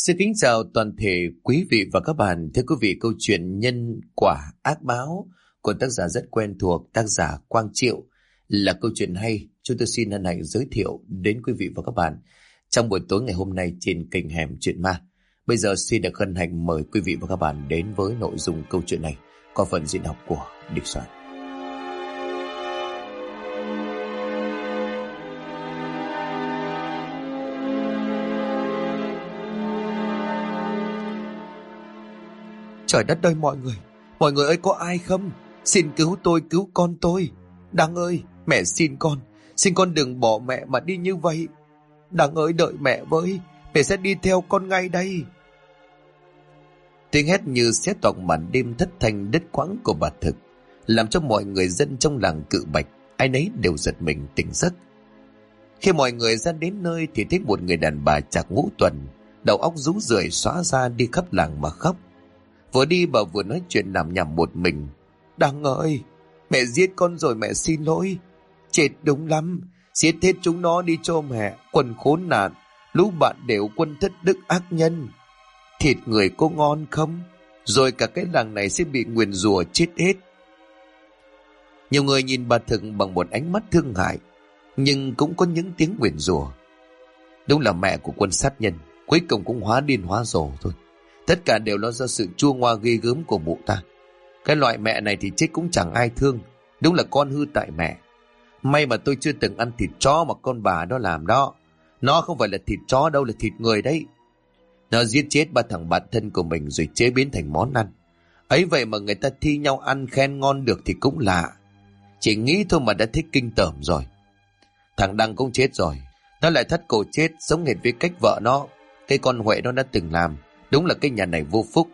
Xin kính chào toàn thể quý vị và các bạn. Thưa quý vị, câu chuyện Nhân quả ác báo của tác giả rất quen thuộc, tác giả Quang Triệu là câu chuyện hay. Chúng tôi xin hân hạnh giới thiệu đến quý vị và các bạn trong buổi tối ngày hôm nay trên kênh Hẻm Chuyện Ma. Bây giờ xin được hân hạnh mời quý vị và các bạn đến với nội dung câu chuyện này qua phần diễn đọc của Địch Soạn. Trời đất ơi mọi người ơi, có ai không? Xin cứu tôi, cứu con tôi. Đăng ơi, mẹ xin con đừng bỏ mẹ mà đi như vậy. Đăng ơi, đợi mẹ với, mẹ sẽ đi theo con ngay đây. Tiếng hét như xé toạc màn đêm thất thanh đứt quãng của bà Thực, làm cho mọi người dân trong làng Cự Bạch ai nấy đều giật mình tỉnh giấc. Khi mọi người ra đến nơi thì thấy một người đàn bà chạc ngũ tuần, đầu óc rũ rượi xóa ra đi khắp làng mà khóc. Vừa đi bà vừa nói chuyện nằm nhằm một mình. Đăng ơi, mẹ giết con rồi, mẹ xin lỗi. Chết đúng lắm, giết hết chúng nó đi cho mẹ. Quần khốn nạn, lũ bạn đều quân thất đức ác nhân. Thịt người có ngon không? Rồi cả cái làng này sẽ bị nguyền rủa chết hết. Nhiều người nhìn bà Thực bằng một ánh mắt thương hại, nhưng cũng có những tiếng nguyền rủa. Đúng là mẹ của quân sát nhân, cuối cùng cũng hóa điên hóa rồ thôi. Tất cả đều là do sự chua ngoa ghê gớm của mụ ta. Cái loại mẹ này thì chết cũng chẳng ai thương. Đúng là con hư tại mẹ. May mà tôi chưa từng ăn thịt chó mà con bà đó làm đó. Nó không phải là thịt chó đâu, là thịt người đấy. Nó giết chết ba thằng bạn thân của mình rồi chế biến thành món ăn. Ấy vậy mà người ta thi nhau ăn khen ngon được thì cũng lạ. Chỉ nghĩ thôi mà đã thích kinh tởm rồi. Thằng Đăng cũng chết rồi. Nó lại thắt cổ chết, giống hệt với cách vợ nó, cái con Huệ nó đã từng làm. Đúng là cái nhà này vô phúc.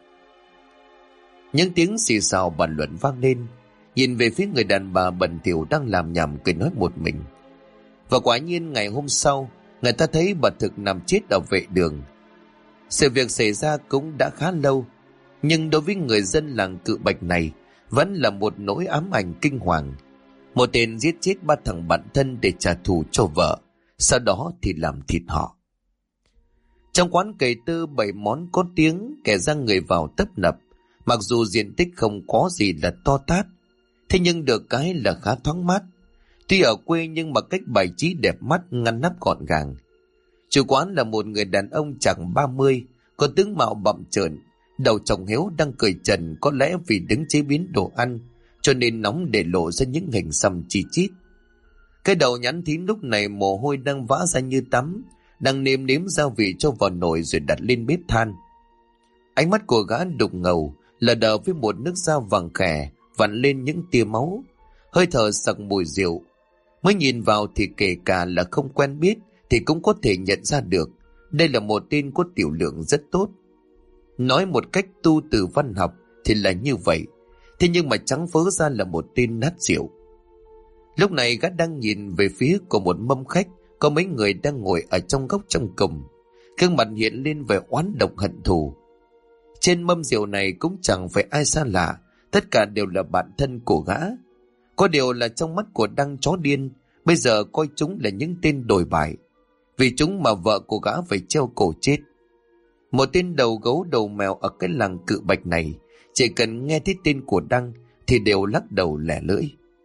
Những tiếng xì xào bàn luận vang lên. Nhìn về phía người đàn bà bẩn thỉu đang làm nhảm cười nói một mình. Và quả nhiên ngày hôm sau, người ta thấy bà Thực nằm chết ở vệ đường. Sự việc xảy ra cũng đã khá lâu, nhưng đối với người dân làng Cự Bạch này vẫn là một nỗi ám ảnh kinh hoàng. Một tên giết chết ba thằng bạn thân để trả thù cho vợ, sau đó thì làm thịt họ. Trong quán cày tư 7 món có tiếng, kẻ ra người vào tấp nập. Mặc dù diện tích không có gì là to tát, thế nhưng được cái là khá thoáng mát. Tuy ở quê nhưng mà cách bài trí đẹp mắt, ngăn nắp gọn gàng. Chủ quán là một người đàn ông chạc 30, có tướng mạo bặm trợn, đầu trồng héo đang cười trần, có lẽ vì đứng chế biến đồ ăn cho nên nóng để lộ ra những hình xăm chi chít. Cái đầu nhẵn thín lúc này mồ hôi đang vã ra như tắm, đang nêm nếm gia vị cho vào nồi rồi đặt lên bếp than. Ánh mắt của gã đục ngầu lờ đờ với một nước da vàng khè vặn lên những tia máu, hơi thở sặc mùi rượu. Mới nhìn vào thì kể cả là không quen biết thì cũng có thể nhận ra được đây là một tên có tiểu lượng rất tốt. Nói một cách tu từ văn học thì là như vậy, thế nhưng mà trắng phớ ra là một tên nát rượu. Lúc này gã đang nhìn về phía của một mâm khách, có mấy người đang ngồi ở trong góc trong cùng, gương mặt hiện lên vẻ oán độc hận thù. Trên mâm rượu này cũng chẳng phải ai xa lạ, tất cả đều là bạn thân của gã. Có điều là trong mắt của Đăng chó điên bây giờ coi chúng là những tên đồi bại, vì chúng mà vợ của gã phải treo cổ chết. Một tên đầu gấu đầu mèo ở cái làng Cự Bạch này, chỉ cần nghe thấy tên của Đăng thì đều lắc đầu lẻ lưỡi.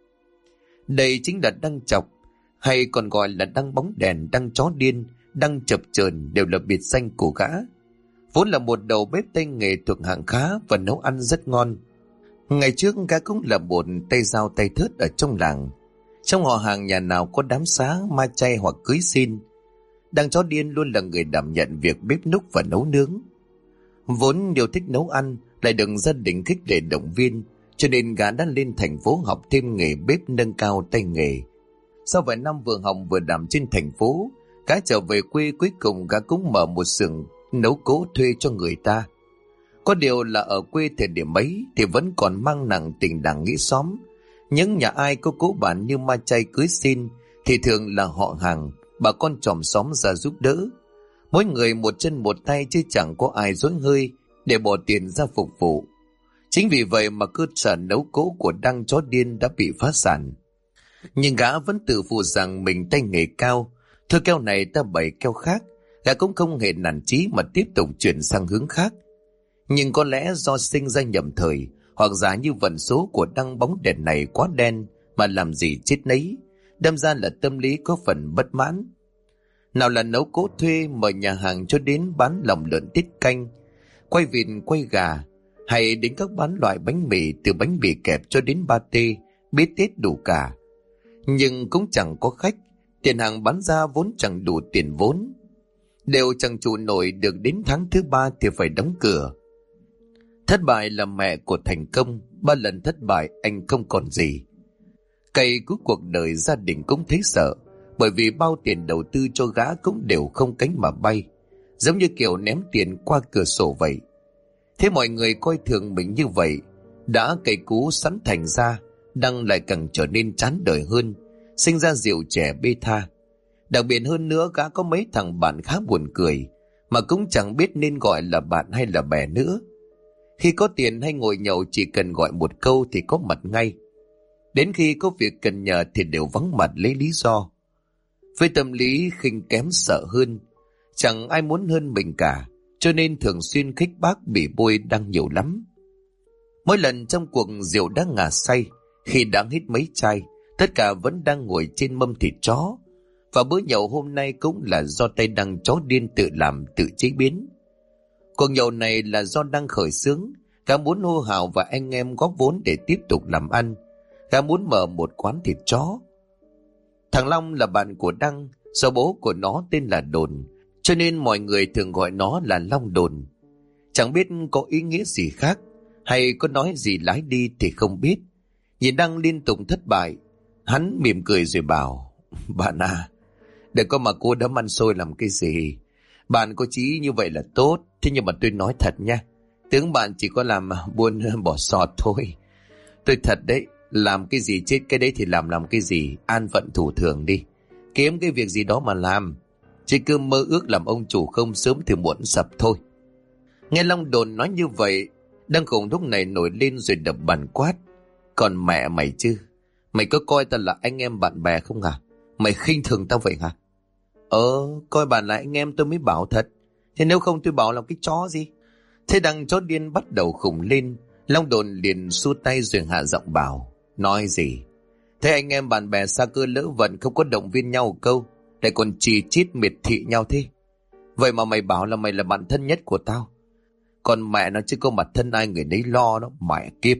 Đây chính là Đăng Chọc, hay còn gọi là Đăng Bóng Đèn, Đăng Chó Điên, Đăng Chập Chờn đều là biệt danh của gã. Vốn là một đầu bếp tay nghề thuộc hạng khá và nấu ăn rất ngon. Ngày trước gã cũng là một tay dao tay thớt ở trong làng. Trong họ hàng nhà nào có đám xá, ma chay hoặc cưới xin, Đăng Chó Điên luôn là người đảm nhận việc bếp núc và nấu nướng. Vốn yêu thích nấu ăn, lại được gia đình khích lệ động viên, cho nên gã đã lên thành phố học thêm nghề bếp nâng cao tay nghề. Sau vài năm vừa học vừa đảm trên thành phố, gã trở về quê, cuối cùng gã cũng mở một xưởng nấu cỗ thuê cho người ta. Có điều là ở quê thời điểm ấy thì vẫn còn mang nặng tình làng nghĩa xóm. Những nhà ai có cỗ bản như ma chay cưới xin thì thường là họ hàng, bà con chòm xóm ra giúp đỡ. Mỗi người một chân một tay chứ chẳng có ai dối hơi để bỏ tiền ra phục vụ. Chính vì vậy mà cơ sở nấu cỗ của Đăng Chó Điên đã bị phá sản. Nhưng gã vẫn tự phụ rằng mình tay nghề cao, thôi keo này ta bày keo khác, Gã cũng không hề nản chí mà tiếp tục chuyển sang hướng khác. Nhưng có lẽ do sinh ra nhầm thời, hoặc giả như vận số của đăng bóng đèn này quá đen mà làm gì chết nấy, đâm ra là tâm lý có phần bất mãn. Nào là nấu cỗ thuê mời nhà hàng cho đến bán lòng lợn tiết canh, quay vịt quay gà, hay đến các bán loại bánh mì từ bánh mì kẹp cho đến pate, bít tết đủ cả. Nhưng cũng chẳng có khách, tiền hàng bán ra vốn chẳng đủ tiền vốn. Đều chẳng trụ nổi được đến tháng thứ 3 thì phải đóng cửa. Thất bại là mẹ của thành công, 3 lần thất bại anh không còn gì. Cày cuối cuộc đời gia đình cũng thấy sợ, bởi vì bao tiền đầu tư cho gã cũng đều không cánh mà bay, giống như kiểu ném tiền qua cửa sổ vậy. Thế mọi người coi thường mình như vậy, đã cày cú sẵn thành ra, Đăng lại càng trở nên chán đời hơn, sinh ra rượu trẻ bê tha. Đặc biệt hơn nữa, gã có mấy thằng bạn khá buồn cười, mà cũng chẳng biết nên gọi là bạn hay là bè nữa. Khi có tiền hay ngồi nhậu chỉ cần gọi một câu thì có mặt ngay. Đến khi có việc cần nhờ thì đều vắng mặt lấy lý do. Với tâm lý khinh kém sợ hơn, chẳng ai muốn hơn mình cả, cho nên thường xuyên khích bác bị bôi Đăng nhiều lắm. Mỗi lần trong cuộc rượu đã ngà say, khi đã hết mấy chai, tất cả vẫn đang ngồi trên mâm thịt chó. Và bữa nhậu hôm nay cũng là do tay Đăng chó điên tự làm tự chế biến. Cuộc nhậu này là do Đăng khởi xướng, gã muốn hô hào và anh em góp vốn để tiếp tục làm ăn. Gã muốn mở một quán thịt chó. Thằng Long là bạn của Đăng, do bố của nó tên là Đồn, cho nên mọi người thường gọi nó là Long Đồn. Chẳng biết có ý nghĩa gì khác, hay có nói gì lái đi thì không biết. Nhìn Đăng liên tục thất bại, hắn mỉm cười rồi bảo: "Bạn à, đừng có mà cô đấm ăn xôi làm cái gì. Bạn có chí như vậy là tốt, thế nhưng mà tôi nói thật nha, tưởng bạn chỉ có làm buôn bỏ sọt thôi. Tôi thật đấy, làm cái gì chết cái đấy thì làm cái gì, an phận thủ thường đi. Kiếm cái việc gì đó mà làm, chứ cứ mơ ước làm ông chủ không sớm thì muộn sập thôi." Nghe Long Đồn nói như vậy, Đăng cùng lúc này nổi lên rồi đập bàn quát: "Còn mẹ mày chứ, mày có coi ta là anh em bạn bè không hả? Mày khinh thường tao vậy hả?" Coi bạn là anh em tôi mới bảo thật, thế nếu không tôi bảo làm cái chó gì?" Thế Đăng chó điên bắt đầu khùng lên. Long Đồn liền xua tay rồi hạ giọng bảo: "Nói gì? Thế anh em bạn bè xa cơ lỡ vận không có động viên nhau câu, lại còn chì chít miệt thị nhau thế. Vậy mà mày bảo là mày là bạn thân nhất của tao. Còn mẹ nó chứ có mặt thân ai người nấy lo đó, mẹ kiếp."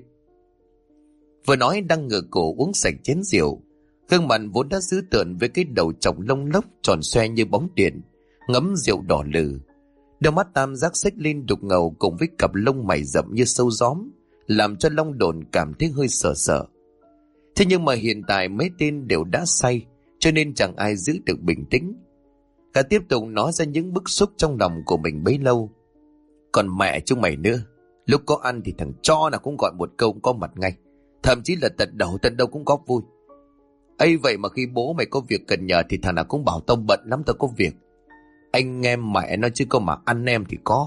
Vừa nói Đăng ngửa cổ uống sạch chén rượu. Gương mặt vốn đã dữ tợn với cái đầu trọc lông lốc tròn xoe như bóng điện, ngấm rượu đỏ lừ. Đôi mắt tam giác xếch lên đục ngầu cùng với cặp lông mày rậm như sâu gióm, làm cho Long Đồn cảm thấy hơi sợ sợ. Thế nhưng mà hiện tại mấy tên đều đã say, cho nên chẳng ai giữ được bình tĩnh. Cả tiếp tục nói ra những bức xúc trong lòng của mình bấy lâu. "Còn mẹ chúng mày nữa, lúc có ăn thì thằng cho nào cũng gọi một câu cũng có mặt ngay, thậm chí là tận đâu cũng góp vui. Ấy vậy mà khi bố mày có việc cần nhờ thì thằng nào cũng bảo tao bận lắm tao có việc. Anh em mẹ nó chứ có mà ăn em thì có."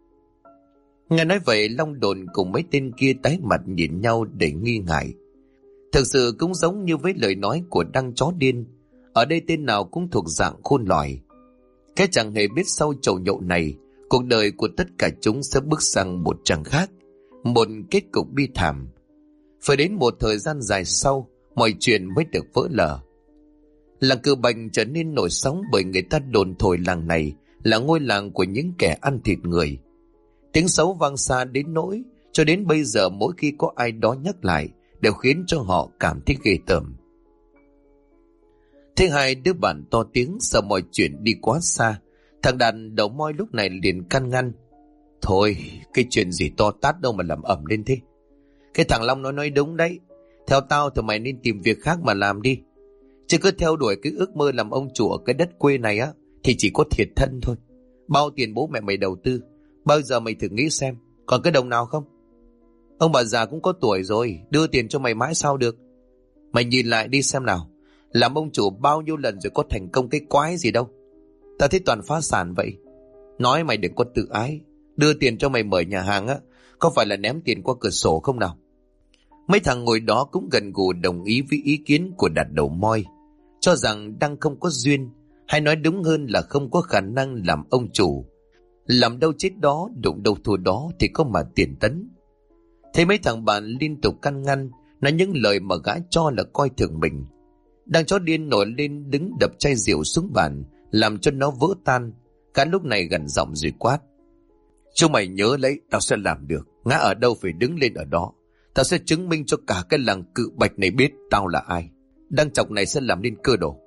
Nghe nói vậy, Long Đồn cùng mấy tên kia tái mặt nhìn nhau để nghi ngại. Thực sự cũng giống như với lời nói của Đăng chó điên, ở đây tên nào cũng thuộc dạng khôn lỏi. Cái chẳng hề biết sau chầu nhậu này, cuộc đời của tất cả chúng sẽ bước sang một trang khác, một kết cục bi thảm. Phải đến một thời gian dài sau, mọi chuyện mới được vỡ lở. Làng Cừ Bành trở nên nổi sóng bởi người ta đồn thổi làng này là ngôi làng của những kẻ ăn thịt người. Tiếng xấu vang xa đến nỗi cho đến bây giờ mỗi khi có ai đó nhắc lại đều khiến cho họ cảm thấy ghê tởm. Thế hai đứa bạn to tiếng sợ mọi chuyện đi quá xa. Thằng đàn đầu moi lúc này liền can ngăn: "Thôi, cái chuyện gì to tát đâu mà làm ẩm lên thế. Cái thằng Long nó nói đúng đấy. Theo tao thì mày nên tìm việc khác mà làm đi. Chứ cứ theo đuổi cái ước mơ làm ông chủ ở cái đất quê này á thì chỉ có thiệt thân thôi. Bao tiền bố mẹ mày đầu tư, bao giờ mày thử nghĩ xem, còn cái đồng nào không? Ông bà già cũng có tuổi rồi, đưa tiền cho mày mãi sao được. Mày nhìn lại đi xem nào, làm ông chủ bao nhiêu lần rồi có thành công cái quái gì đâu. Ta thấy toàn phá sản vậy. Nói mày đừng có tự ái, đưa tiền cho mày mở nhà hàng á, có phải là ném tiền qua cửa sổ không nào?" Mấy thằng ngồi đó cũng gần gù đồng ý với ý kiến của Đạt đầu moi, cho rằng Đăng không có duyên, hay nói đúng hơn là không có khả năng làm ông chủ. Làm đâu chết đó, đụng đâu thua đó thì có mà tiền tấn. Thấy mấy thằng bạn liên tục can ngăn, nói những lời mà gã cho là coi thường mình. Đang chó điên nổi lên đứng đập chai rượu xuống bàn, làm cho nó vỡ tan. Gã lúc này gần giọng rồi quát: chúng mày nhớ lấy, tao sẽ làm được. Ngã ở đâu phải đứng lên ở đó. Tao sẽ chứng minh cho cả cái làng Cự Bạch này biết tao là ai. Đăng Chọc này sẽ làm nên cơ đồ.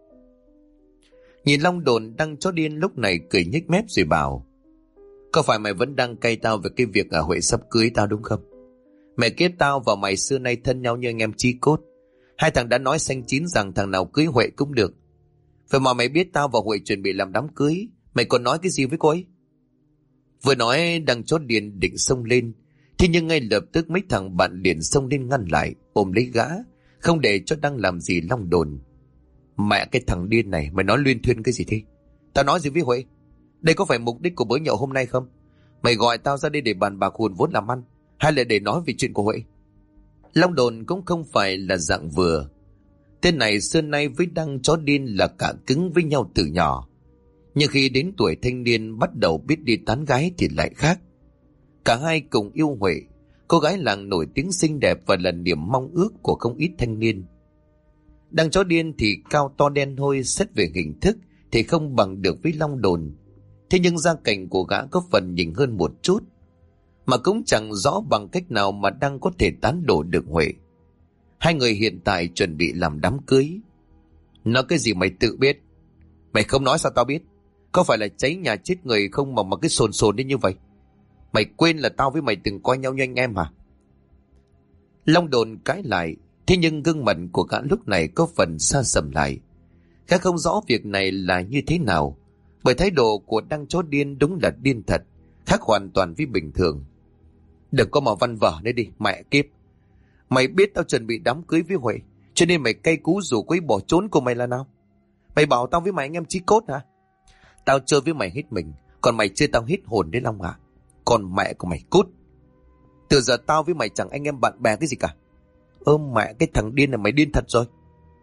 Nhìn Long Đồn, Đăng chó điên lúc này cười nhếch mép rồi bảo: có phải mày vẫn đang cay tao về cái việc Huệ sắp cưới tao đúng không? Mẹ kiếp, tao và mày xưa nay thân nhau như anh em chí cốt. Hai thằng đã nói xanh chín rằng thằng nào cưới Huệ cũng được. Vậy mà mày biết tao và Huệ chuẩn bị làm đám cưới, mày còn nói cái gì với cô ấy? Vừa nói, Đăng chó điên định xông lên, thế nhưng ngay lập tức mấy thằng bạn liền xông lên ngăn lại, ôm lấy gã, không để cho Đăng làm gì Long Đồn. Mẹ cái thằng điên này, mày nói luyên thuyên cái gì thế? Tao nói gì với Huệ? Đây có phải mục đích của bữa nhậu hôm nay không? Mày gọi tao ra đây để bàn bạc hùn vốn làm ăn, hay là để nói về chuyện của Huệ? Long Đồn cũng không phải là dạng vừa. Tên này xưa nay với Đăng chó điên là cả cứng với nhau từ nhỏ. Nhưng khi đến tuổi thanh niên bắt đầu biết đi tán gái thì lại khác. Cả hai cùng yêu Huệ, cô gái làng nổi tiếng xinh đẹp và là niềm mong ước của không ít thanh niên. Đăng chó điên thì cao to đen hôi, xét về hình thức thì không bằng được với Long Đồn. Thế nhưng gia cảnh của gã có phần nhỉnh hơn một chút, mà cũng chẳng rõ bằng cách nào mà Đăng có thể tán đổ được Huệ. Hai người hiện tại chuẩn bị làm đám cưới. Nói cái gì mày tự biết? Mày không nói sao tao biết? Có phải là cháy nhà chết người không mà cái sồn sồn đi như vậy? Mày quên là tao với mày từng coi nhau như anh em hả? Long Đồn cãi lại, thế nhưng gương mặt của gã lúc này có phần xa sầm lại. Gã không rõ việc này là như thế nào, bởi thái độ của Đăng chó điên đúng là điên thật, khác hoàn toàn với bình thường. Đừng có mà văn vở nữa đi, mẹ kiếp. Mày biết tao chuẩn bị đám cưới với Huệ, cho nên mày cay cú rủ cô ấy bỏ trốn của mày là nào? Mày bảo tao với mày anh em chí cốt hả? Tao chơi với mày hết mình, còn mày chơi tao hết hồn đấy Long hả? Còn mẹ của mày cút. Từ giờ tao với mày chẳng anh em bạn bè cái gì cả. Ôm mẹ cái thằng điên này, mày điên thật rồi.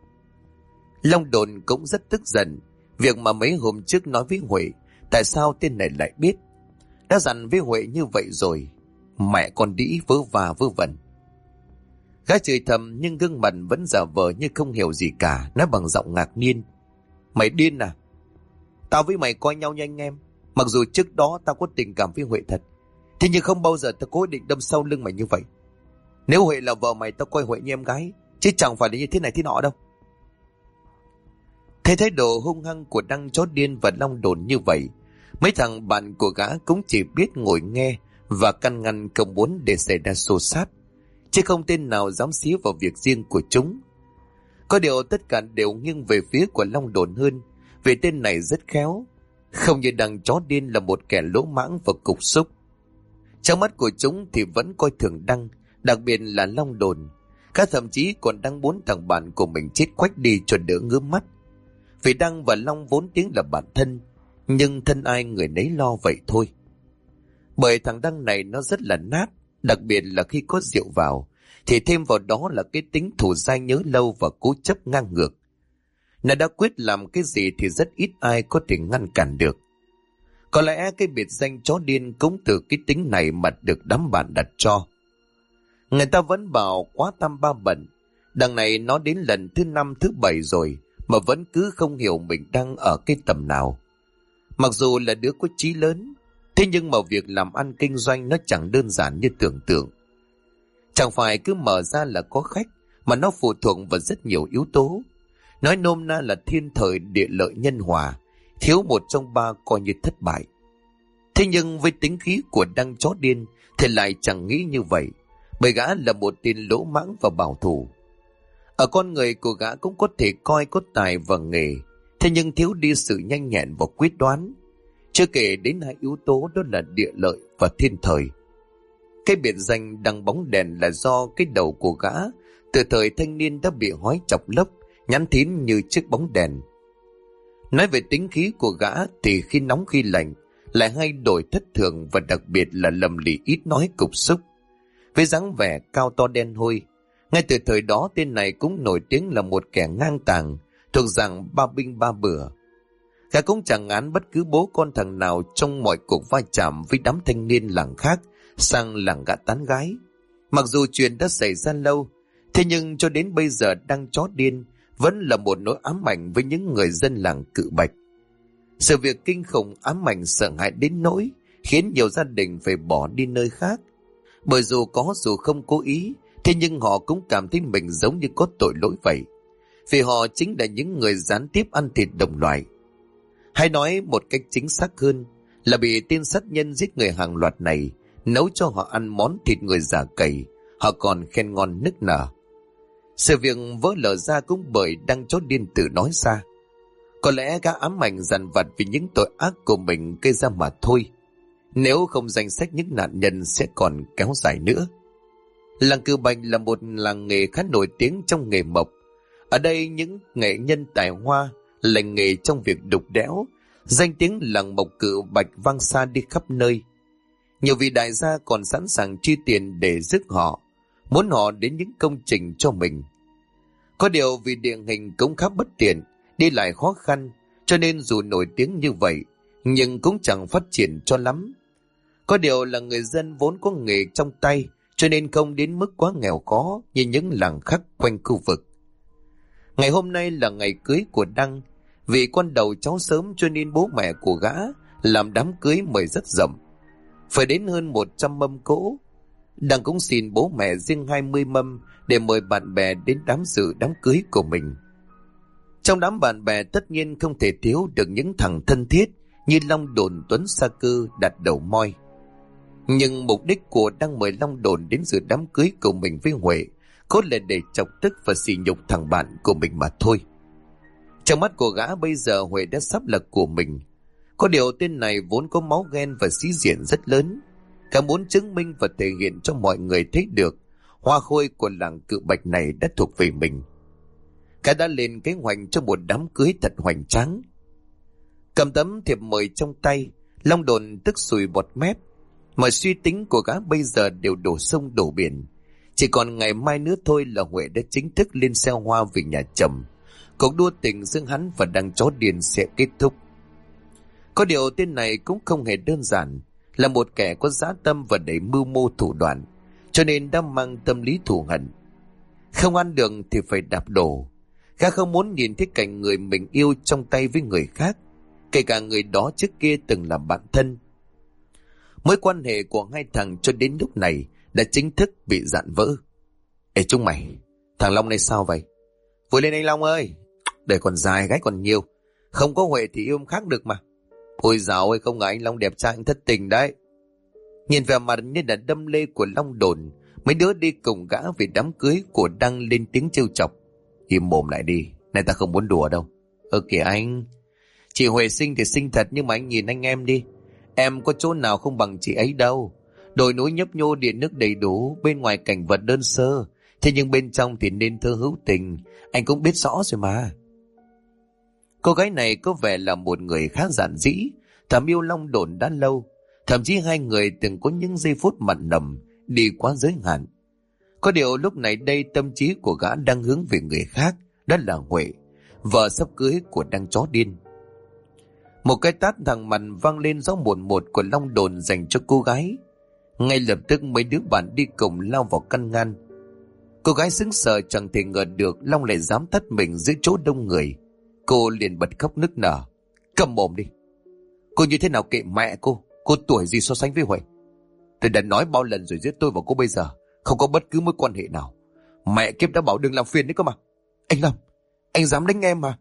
Long Đồn cũng rất tức giận. Việc mà mấy hôm trước nói với Huệ, tại sao tên này lại biết? Đã dặn với Huệ như vậy rồi, mẹ con đĩ vớ va vớ vẩn. Gã chửi thầm nhưng gương mặt vẫn giả vờ như không hiểu gì cả, nói bằng giọng ngạc nhiên: mày điên à? Tao với mày coi nhau như anh em, mặc dù trước đó tao có tình cảm với Huệ thật, thế nhưng không bao giờ tao cố định đâm sau lưng mày như vậy. Nếu Huệ là vợ mày, tao coi Huệ như em gái, chứ chẳng phải là như thế này thế nọ đâu. Thấy thái độ hung hăng của Đăng chó điên và Long Đồn như vậy, mấy thằng bạn của gã cũng chỉ biết ngồi nghe và căn ngăn không muốn để xảy ra xô xát, chứ không tên nào dám xía vào việc riêng của chúng. Có điều tất cả đều nghiêng về phía của Long Đồn hơn, vì tên này rất khéo, không như Đăng chó điên là một kẻ lỗ mãng và cục xúc. Trong mắt của chúng thì vẫn coi thường Đăng, đặc biệt là Long Đồn. Các thậm chí còn đang muốn thằng bạn của mình chết quách đi cho đỡ ngứa mắt. Vì Đăng và Long vốn tiếng là bạn thân, nhưng thân ai người nấy lo vậy thôi. Bởi thằng Đăng này nó rất là nát, đặc biệt là khi có rượu vào, thì thêm vào đó là cái tính thù dai nhớ lâu và cố chấp ngang ngược. Nó đã quyết làm cái gì thì rất ít ai có thể ngăn cản được. Có lẽ cái biệt danh chó điên cũng từ cái tính này mà được đám bạn đặt cho. Người ta vẫn bảo quá tam ba bận, đằng này nó đến lần thứ 5 thứ 7 rồi mà vẫn cứ không hiểu mình đang ở cái tầm nào. Mặc dù là đứa có chí lớn, thế nhưng mà việc làm ăn kinh doanh nó chẳng đơn giản như tưởng tượng. Chẳng phải cứ mở ra là có khách, mà nó phụ thuộc vào rất nhiều yếu tố. Nói nôm na là thiên thời địa lợi nhân hòa, thiếu một trong ba coi như thất bại. Thế nhưng với tính khí của Đăng chó điên thì lại chẳng nghĩ như vậy, bởi gã là một tên lỗ mãng và bảo thủ. Ở con người của gã cũng có thể coi có tài và nghề, thế nhưng thiếu đi sự nhanh nhẹn và quyết đoán. Chưa kể đến hai yếu tố đó là địa lợi và thiên thời. Cái biệt danh Đăng bóng đèn là do cái đầu của gã từ thời thanh niên đã bị hói chọc lốc, nhắn thín như chiếc bóng đèn. Nói về tính khí của gã thì khi nóng khi lạnh, lại hay đổi thất thường và đặc biệt là lầm lì ít nói cục xúc. Với dáng vẻ cao to đen hôi, ngay từ thời đó tên này cũng nổi tiếng là một kẻ ngang tàng, thuộc dạng ba binh ba bừa. Gã cũng chẳng ngán bất cứ bố con thằng nào trong mọi cuộc va chạm với đám thanh niên làng khác sang làng gã tán gái. Mặc dù chuyện đã xảy ra lâu, thế nhưng cho đến bây giờ đang chó điên vẫn là một nỗi ám ảnh với những người dân làng Cự Bạch. Sự việc kinh khủng ám ảnh sợ hãi đến nỗi khiến nhiều gia đình phải bỏ đi nơi khác. Bởi dù không cố ý, thế nhưng họ cũng cảm thấy mình giống như có tội lỗi vậy. Vì họ chính là những người gián tiếp ăn thịt đồng loại. Hay nói một cách chính xác hơn là bị tên sát nhân giết người hàng loạt này nấu cho họ ăn món thịt người già cầy, họ còn khen ngon nức nở. Sự việc vỡ lở ra cũng bởi đang chó điên tự nói ra. Có lẽ gã ám ảnh dằn vặt vì những tội ác của mình gây ra mà thôi. Nếu không, danh sách những nạn nhân sẽ còn kéo dài nữa. Làng Cự Bạch là một làng nghề khá nổi tiếng trong nghề mộc. Ở đây những nghệ nhân tài hoa lành nghề trong việc đục đẽo, danh tiếng làng mộc Cự Bạch vang xa đi khắp nơi. Nhiều vị đại gia còn sẵn sàng chi tiền để rước họ, muốn họ đến những công trình cho mình. Có điều vì địa hình cũng khá bất tiện, đi lại khó khăn, cho nên dù nổi tiếng như vậy, nhưng cũng chẳng phát triển cho lắm. Có điều là người dân vốn có nghề trong tay, cho nên không đến mức quá nghèo khó như những làng khác quanh khu vực. Ngày hôm nay là ngày cưới của Đăng. Vì con đầu cháu sớm cho nên bố mẹ của gã làm đám cưới mời rất rộng, phải đến hơn 100 mâm cỗ. Đăng cũng xin bố mẹ riêng 20 mâm để mời bạn bè đến dự đám cưới của mình. Trong đám bạn bè tất nhiên không thể thiếu được những thằng thân thiết như Long Đồn, Tuấn, Sa Cư, Đặt Đầu, Moi. Nhưng mục đích của Đăng mời Long Đồn đến dự đám cưới của mình với Huệ có lẽ để chọc tức và sỉ nhục thằng bạn của mình mà thôi. Trong mắt của gã bây giờ Huệ đã sắp là của mình. Có điều tên này vốn có máu ghen và sĩ diện rất lớn. Gã muốn chứng minh và thể hiện cho mọi người thấy được hoa khôi của làng Cự Bạch này đã thuộc về mình. Gã đã lên kế hoạch cho một đám cưới thật hoành tráng. Cầm tấm thiệp mời trong tay, Long Đồn tức sùi bọt mép. Mọi suy tính của gã bây giờ đều đổ sông đổ biển. Chỉ còn ngày mai nữa thôi là Huệ đã chính thức lên xe hoa về nhà chồng. Cuộc đua tình giữa hắn và đằng chó điên sẽ kết thúc. Có điều tên này cũng không hề đơn giản, là một kẻ có dã tâm và đầy mưu mô thủ đoạn, cho nên đã mang tâm lý thù hận. Không ăn được thì phải đạp đổ. Gã không muốn nhìn thấy cảnh người mình yêu trong tay với người khác, kể cả người đó trước kia từng là bạn thân. Mối quan hệ của hai thằng cho đến lúc này đã chính thức bị rạn vỡ. Ê chúng mày, thằng Long này sao vậy? Vui lên anh Long ơi, đời còn dài gái còn nhiều, không có Huệ thì yêu khác được mà. Ôi dạo ơi, không ngờ anh Long đẹp trai, anh thất tình đấy. Nhìn vẻ mặt như là đâm lê của Long Đồn, mấy đứa đi cùng gã về đám cưới của Đăng lên tiếng trêu chọc. Im mồm lại đi, này ta không muốn đùa đâu. Kìa anh, chị Huệ xinh thì xinh thật, nhưng mà anh nhìn anh em đi, em có chỗ nào không bằng chị ấy đâu. Đồi núi nhấp nhô, điện nước đầy đủ, bên ngoài cảnh vật đơn sơ, thế nhưng bên trong thì nên thơ hữu tình, anh cũng biết rõ rồi mà. Cô gái này có vẻ là một người khá giản dĩ, thầm yêu Long Đồn đã lâu, thậm chí hai người từng có những giây phút mặn nồng, đi quá giới hạn. Có điều lúc này đây tâm trí của gã đang hướng về người khác, đó là Huệ, vợ sắp cưới của Đăng chó điên. Một cái tát thẳng mặt vang lên rõ mồn một của Long Đồn dành cho cô gái. Ngay lập tức mấy đứa bạn đi cùng lao vào căn ngăn. Cô gái sững sờ chẳng thể ngờ được Long lại dám tát mình giữa chỗ đông người. Cô liền bật khóc nức nở. Cầm mồm đi, cô như thế nào kệ mẹ cô tuổi gì so sánh với Huệ. Tôi đã nói bao lần rồi, giữa tôi và cô bây giờ không có bất cứ mối quan hệ nào. Mẹ kiếp đã bảo đừng làm phiền đấy cơ mà. Anh Long, anh dám đánh em mà.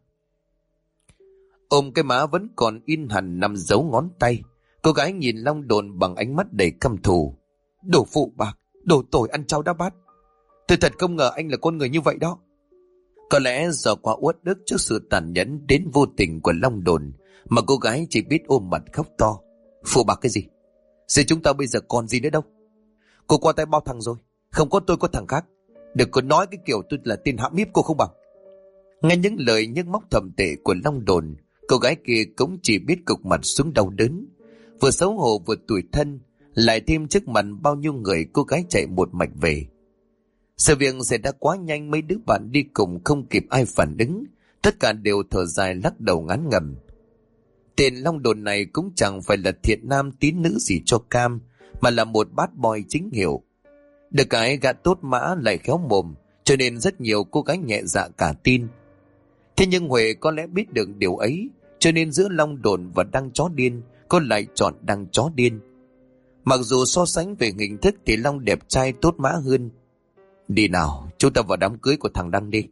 Ôm cái má vẫn còn in hẳn 5 dấu ngón tay, cô gái nhìn Long Đồn bằng ánh mắt đầy căm thù. Đồ phụ bạc, đồ tội ăn cháo đá bát. Tôi thật không ngờ anh là con người như vậy đó. Có lẽ do quá uất ức trước sự tàn nhẫn đến vô tình của Long Đồn mà cô gái chỉ biết ôm mặt khóc to. Phụ bạc cái gì? Giờ chúng ta bây giờ còn gì nữa đâu. Cô qua tay bao thằng rồi, không có tôi có thằng khác. Đừng có nói cái kiểu tôi là tên hãm hiếp cô không bằng. Nghe những lời nhức móc thầm tệ của Long Đồn, cô gái kia cũng chỉ biết gục mặt xuống đau đớn. Vừa xấu hổ vừa tủi thân, lại thêm trước mặt bao nhiêu người, cô gái chạy một mạch về. Sự việc xảy ra quá nhanh, mấy đứa bạn đi cùng không kịp ai phản ứng, tất cả đều thở dài lắc đầu ngán ngẩm. Tên Long Đồn này cũng chẳng phải là thiện nam tín nữ gì cho cam, mà là một bad boy chính hiệu. Được cái gã tốt mã lại khéo mồm, cho nên rất nhiều cô gái nhẹ dạ cả tin. Thế nhưng Huệ có lẽ biết được điều ấy, cho nên giữa Long Đồn và Đăng Chó Điên, cô lại chọn Đăng Chó Điên. Mặc dù so sánh về hình thức thì Long đẹp trai tốt mã hơn. Đi nào, chúng ta vào đám cưới của thằng Đăng đi.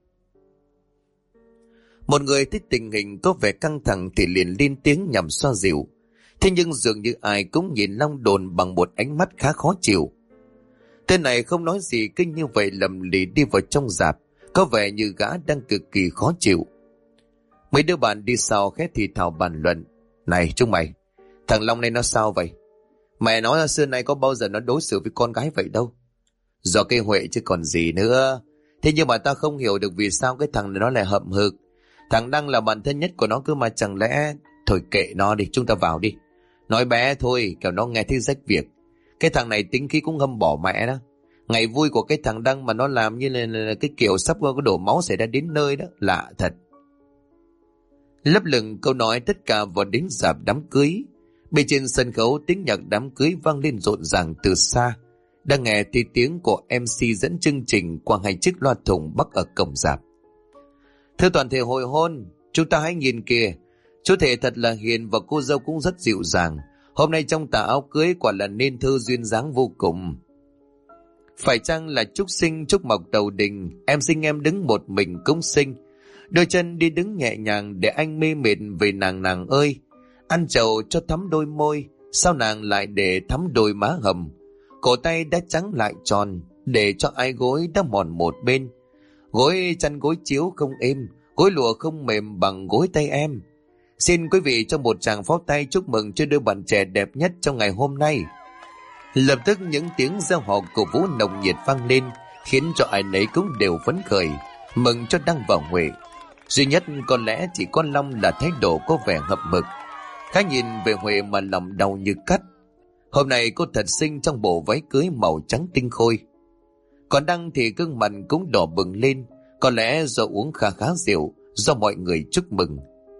Một người thấy tình hình có vẻ căng thẳng thì liền lên tiếng nhằm xoa dịu. Thế nhưng dường như ai cũng nhìn Long Đồn bằng một ánh mắt khá khó chịu. Tên này không nói gì, cứ như vậy lầm lì đi vào trong rạp, có vẻ như gã đang cực kỳ khó chịu. Mấy đứa bạn đi sau khẽ thì thào bàn luận. Này chúng mày, thằng Long này nó sao vậy? Mẹ nói là xưa nay có bao giờ nó đối xử với con gái vậy đâu. Do cái Huệ chứ còn gì nữa. Thế nhưng mà ta không hiểu được vì sao cái thằng này nó lại hậm hực. Thằng Đăng là bạn thân nhất của nó cơ mà, chẳng lẽ... Thôi kệ nó đi, chúng ta vào đi. Nói bé thôi, kẻo nó nghe thấy rách việc. Cái thằng này tính khí cũng hâm bỏ mẹ đó. Ngày vui của cái thằng Đăng mà nó làm như là cái kiểu sắp có đổ máu xảy ra đến nơi đó. Lạ thật. Lấp lửng câu nói tất cả vào đến rạp đám cưới. Bên trên sân khấu tiếng nhạc đám cưới vang lên rộn ràng từ xa. Đang nghe thì tiếng của MC dẫn chương trình qua hai chiếc loa thùng bắc ở cổng rạp. Thưa toàn thể hội hôn, chúng ta hãy nhìn kìa. Chú thể thật là hiền và cô dâu cũng rất dịu dàng. Hôm nay trong tà áo cưới quả là nên thơ duyên dáng vô cùng. Phải chăng là chúc sinh chúc mọc đầu đình, em sinh em đứng một mình cũng xinh. Đôi chân đi đứng nhẹ nhàng để anh mê mệt về nàng ơi. Ăn trầu cho thắm đôi môi, sao nàng lại để thắm đôi má hầm. Cổ tay đã trắng lại tròn, để cho ai gối đã mòn một bên. Gối chăn gối chiếu không êm, gối lụa không mềm bằng gối tay em. Xin quý vị cho một tràng pháo tay chúc mừng cho đôi bạn trẻ đẹp nhất trong ngày hôm nay. Lập tức những tiếng reo hò cổ vũ nồng nhiệt vang lên, khiến cho ai nấy cũng đều phấn khởi, mừng cho Đăng và Huệ. Duy nhất có lẽ chỉ có Long là thái độ có vẻ hậm hực. Khá nhìn về Huệ mà lòng đau như cắt. Hôm nay cô thật xinh trong bộ váy cưới màu trắng tinh khôi. Còn Đăng thì gương mặt cũng đỏ bừng lên, có lẽ do uống khá rượu, do mọi người chúc mừng.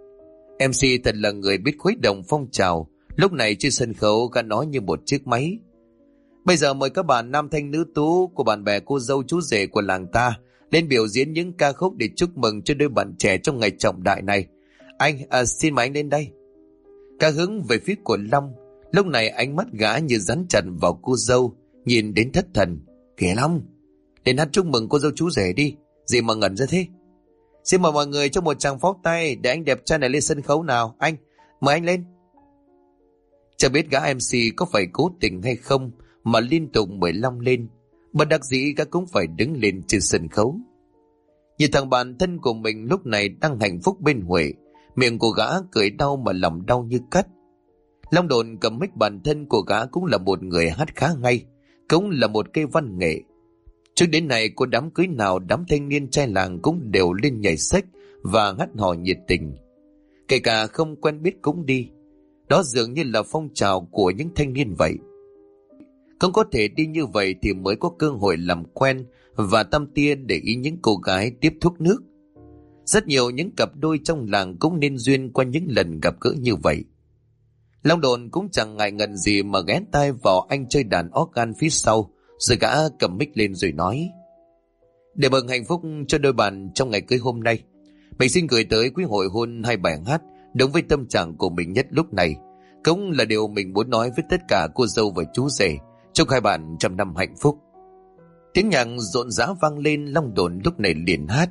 MC thật là người biết khuấy động phong trào. Lúc này trên sân khấu gã nói như một chiếc máy. Bây giờ mời các bạn nam thanh nữ tú của bạn bè cô dâu chú rể của làng ta lên biểu diễn những ca khúc để chúc mừng cho đôi bạn trẻ trong ngày trọng đại này. Anh, xin mời anh lên đây. Ca hướng về phía của Long. Lúc này ánh mắt gã như dán chặt vào cô dâu, nhìn đến thất thần. Kìa Long, lên hát chúc mừng cô dâu chú rể đi, gì mà ngẩn ra thế. Xin mời mọi người cho một tràng pháo tay để anh đẹp trai này lên sân khấu nào. Anh, mời anh lên. Chẳng biết gã MC có phải cố tình hay không mà liên tục mời Long lên. Bất đắc dĩ gã cũng phải đứng lên trên sân khấu. Nhìn thằng bạn thân của mình lúc này đang hạnh phúc bên Huệ, miệng của gã cười đau mà lòng đau như cắt. Long Đồn cầm mic, bản thân của gã cũng là một người hát khá hay, cũng là một cây văn nghệ. Trước đến nay có đám cưới nào đám thanh niên trai làng cũng đều lên nhảy xách và hát hò nhiệt tình. Kể cả không quen biết cũng đi. Đó dường như là phong trào của những thanh niên vậy. Không có thể đi như vậy thì mới có cơ hội làm quen và tâm tia để ý những cô gái tiếp thuốc nước. Rất nhiều những cặp đôi trong làng cũng nên duyên qua những lần gặp gỡ như vậy. Long Đồn cũng chẳng ngại ngần gì mà ghé tai vào anh chơi đàn organ phía sau, rồi gã cầm mic lên rồi nói: để mừng hạnh phúc cho đôi bạn trong ngày cưới hôm nay, mình xin gửi tới quý hội hôn hai bài hát đúng với tâm trạng của mình nhất lúc này, cũng là điều mình muốn nói với tất cả cô dâu và chú rể. Chúc hai bạn trăm năm hạnh phúc. Tiếng nhạc rộn rã vang lên. Long Đồn lúc này liền hát.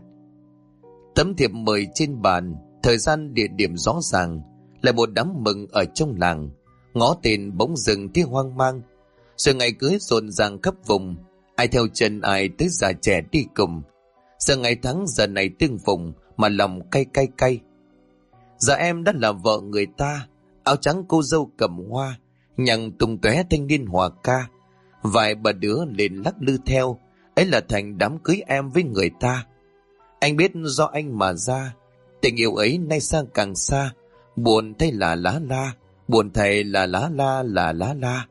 Tấm thiệp mời trên bàn, thời gian địa điểm rõ ràng, lại một đám mừng ở trong làng. Ngó tên bỗng dừng tiếng hoang mang. Rồi ngày cưới rộn ràng khắp vùng, ai theo chân ai tới già trẻ đi cùng. Giờ ngày tháng giờ này tương phùng mà lòng cay cay cay. Giờ em đã là vợ người ta, áo trắng cô dâu cầm hoa, nhằng tung tóe thanh niên hòa ca. Vài bà đứa lên lắc lư theo, ấy là thành đám cưới em với người ta. Anh biết do anh mà ra, tình yêu ấy nay xa càng xa. Buồn thay là lá la, buồn thầy là lá la là lá la.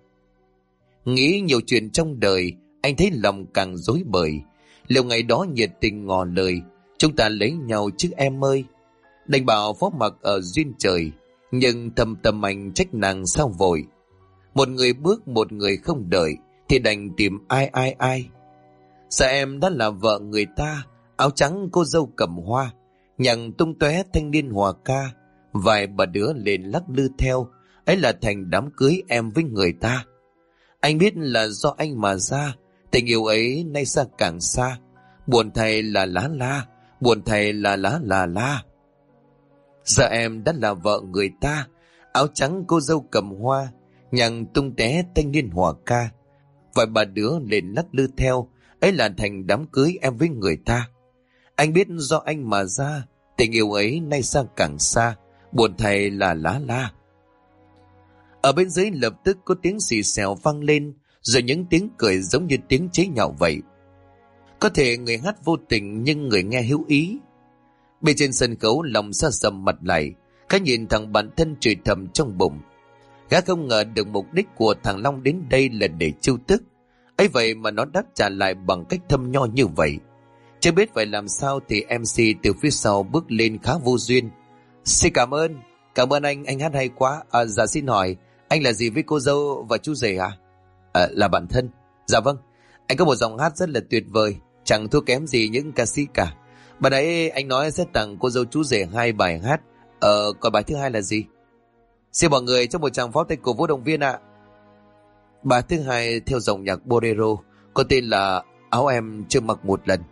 Nghĩ nhiều chuyện trong đời, anh thấy lòng càng rối bời. Liệu ngày đó nhiệt tình ngỏ lời, chúng ta lấy nhau chứ em ơi. Đành bảo phó mặc ở duyên trời, Nhưng thầm tâm anh trách nàng sao vội. Một người bước một người không đợi, thì đành tìm ai. Sợ em đã là vợ người ta, áo trắng cô dâu cầm hoa, nhạc tung tóe thanh niên hòa ca, vài bà đứa lên lắc lư theo, ấy là thành đám cưới em với người ta. Anh biết là do anh mà ra, tình yêu ấy nay xa càng xa, buồn thầy là lá la, buồn thầy là lá la. Giờ em đã là vợ người ta, áo trắng cô dâu cầm hoa, nhạc tung tóe thanh niên hòa ca, vài bà đứa lên lắc lư theo, ấy là thành đám cưới em với người ta. Anh biết do anh mà ra, tình yêu ấy nay xa càng xa, buồn thầy là lá la. Ở bên dưới lập tức có tiếng xì xèo vang lên, rồi những tiếng cười giống như tiếng chế nhạo vậy. Có thể người hát vô tình nhưng người nghe hữu ý. Bên trên sân khấu lòng xa sầm mặt lại, cái nhìn thằng bản thân chửi thầm trong bụng. Gã không ngờ được mục đích của thằng Long đến đây là để trêu tức, ấy vậy mà nó đáp trả lại bằng cách thâm nho như vậy. Chưa biết phải làm sao thì MC từ phía sau bước lên khá vô duyên. Xin cảm ơn anh hát hay quá. Dạ xin hỏi, anh là gì với cô dâu và chú rể à? Là bạn thân. Dạ vâng, anh có một giọng hát rất là tuyệt vời, chẳng thua kém gì những ca sĩ cả. Bà nãy anh nói sẽ tặng cô dâu chú rể 2 bài hát. Còn bài thứ hai là gì? Xin mọi người cho một tràng pháo tay cổ vũ động viên ạ. Bài thứ hai theo dòng nhạc bolero có tên là Áo Em Chưa Mặc Một Lần.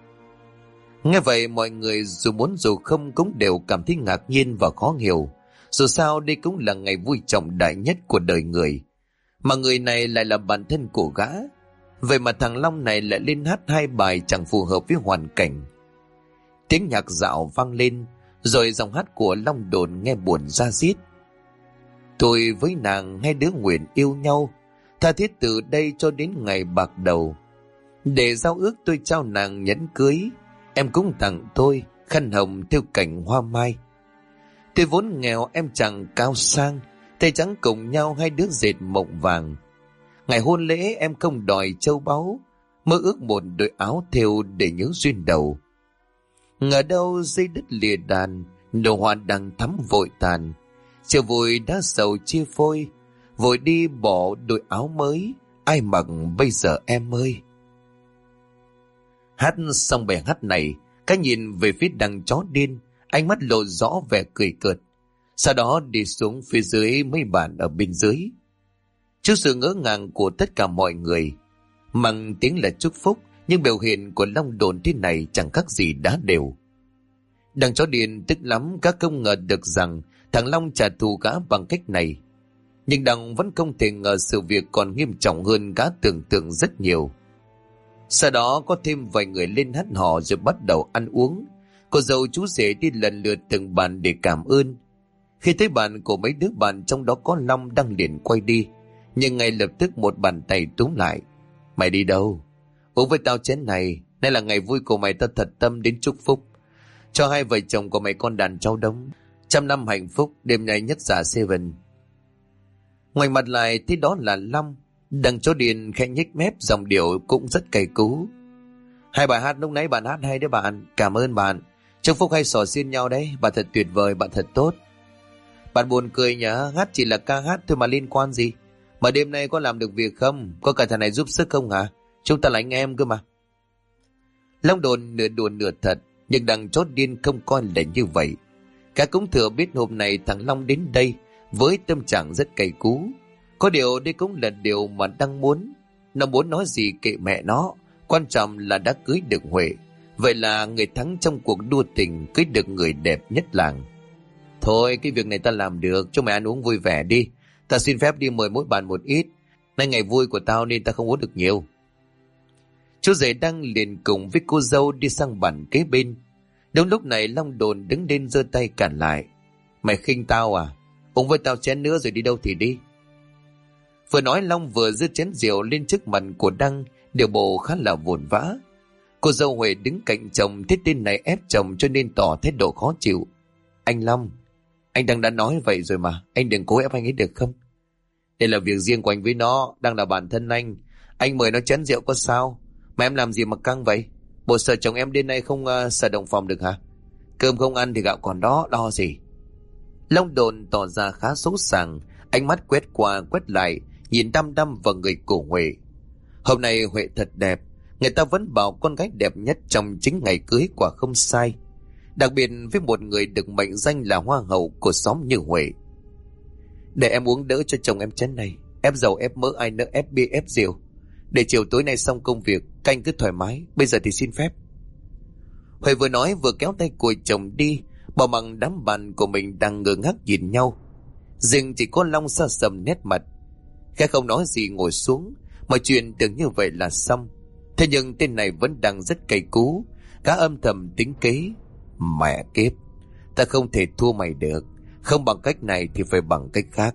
Nghe vậy mọi người dù muốn dù không cũng đều cảm thấy ngạc nhiên và khó hiểu. Dù sao đây cũng là ngày vui trọng đại nhất của đời người, mà người này lại là bạn thân của gã. Vậy mà thằng Long này lại lên hát 2 bài chẳng phù hợp với hoàn cảnh. Tiếng nhạc dạo vang lên, rồi giọng hát của Long Đồn nghe buồn da diết. Tôi với nàng hai đứa nguyện yêu nhau, tha thiết từ đây cho đến ngày bạc đầu. Để giao ước tôi trao nàng nhẫn cưới, em cũng tặng tôi khăn hồng thêu cảnh hoa mai. Tôi vốn nghèo em chẳng cao sang, tay trắng cùng nhau hai đứa dệt mộng vàng. Ngày hôn lễ em không đòi châu báu, mơ ước một đôi áo thêu để nhớ duyên đầu. Ngờ đâu dây đứt lìa đàn, nụ hoa đằng thắm vội tàn. Chiều vui đã sầu chia phôi, vội đi bỏ đôi áo mới, ai mặc bây giờ em ơi. Hát xong bài hát này, cái nhìn về phía đằng chó điên, ánh mắt lộ rõ vẻ cười cợt. Sau đó đi xuống phía dưới mấy bàn ở bên dưới. Trước sự ngỡ ngàng của tất cả mọi người, mang tiếng là chúc phúc, nhưng biểu hiện của Long Đồn thế này chẳng khác gì đá đều. Đằng chó điên tức lắm, các không ngờ được rằng thằng Long trả thù gã bằng cách này. Nhưng đằng vẫn không thể ngờ sự việc còn nghiêm trọng hơn gã tưởng tượng rất nhiều. Sau đó có thêm vài người lên hát hò rồi bắt đầu ăn uống. Cô dâu chú rể đi lần lượt từng bàn để cảm ơn. Khi thấy bàn của mấy đứa bạn trong đó có Long đang liền quay đi, nhưng ngay lập tức một bàn tay túm lại. Mày đi đâu? Uống với tao chén này, nay là ngày vui của mày, tao thật tâm đến chúc phúc cho hai vợ chồng của mày con đàn cháu đống, 100 năm hạnh phúc, đêm nay nhất giả Seven. Ngoảnh mặt lại thì đó là Long. Đằng chó điên khẽ nhếch mép, giọng điệu cũng rất cay cú. 2 bài hát lúc nãy bạn hát hay đấy bạn, cảm ơn bạn. Chúc phúc hay xỏ xiên nhau đấy, bạn thật tuyệt vời, bạn thật tốt. Bạn buồn cười nhá, hát chỉ là ca hát thôi mà liên quan gì. Mà đêm nay có làm được việc không? Có cả thằng này giúp sức không hả? Chúng ta là anh em cơ mà. Long Đồn nửa đùa nửa thật, nhưng đằng chó điên không coi là như vậy. Cả cũng thừa biết hôm nay thằng Long đến đây với tâm trạng rất cay cú. Có điều đây cũng là điều mà đang muốn. Nó muốn nói gì kệ mẹ nó, quan trọng là đã cưới được Huệ. Vậy là người thắng trong cuộc đua tình, cưới được người đẹp nhất làng. Thôi cái việc này ta làm được, cho mày ăn uống vui vẻ đi. Ta xin phép đi mời mỗi bàn một ít. Nay ngày vui của tao nên ta không uống được nhiều. Chú rể đang liền cùng với cô dâu đi sang bàn kế bên. Đúng lúc này Long Đồn đứng lên giơ tay cản lại. Mày khinh tao à? Uống với tao chén nữa rồi đi đâu thì đi. Vừa nói Long vừa giơ chén rượu lên trước mặt của Đăng, điều bộ khá là vồn vã. Cô dâu Huệ đứng cạnh chồng, thế tên này ép chồng cho nên tỏ thái độ khó chịu. Anh Long, anh Đăng đã nói vậy rồi mà, anh đừng cố ép anh ấy được không? Đây là việc riêng của anh với nó, đang là bản thân anh mời nó chén rượu có sao? Mà em làm gì mà căng vậy? Bộ sợ chồng em đến nay không sợ đồng phòng được hả? Cơm không ăn thì gạo còn đó, lo gì? Long Đồn tỏ ra khá xấu sàng, ánh mắt quét qua quét lại, nhìn đăm đăm vào người của Huệ. Hôm nay Huệ thật đẹp, người ta vẫn bảo con gái đẹp nhất trong chính ngày cưới, quả không sai. Đặc biệt với một người được mệnh danh là hoa hậu của xóm như Huệ. Để em uống đỡ cho chồng em chén này, ép dầu ép mỡ ai nỡ ép bia ép rượu. Để chiều tối nay xong công việc, canh cứ thoải mái, bây giờ thì xin phép. Huệ vừa nói vừa kéo tay của chồng đi, bỏ mặc đám bạn của mình đang ngơ ngác nhìn nhau. Riêng chỉ có Long xa sầm nét mặt. Khẽ không nói gì ngồi xuống, mọi chuyện tưởng như vậy là xong. Thế nhưng tên này vẫn đang rất cay cú, cả âm thầm tính kế. Mẹ kiếp, ta không thể thua mày được, không bằng cách này thì phải bằng cách khác.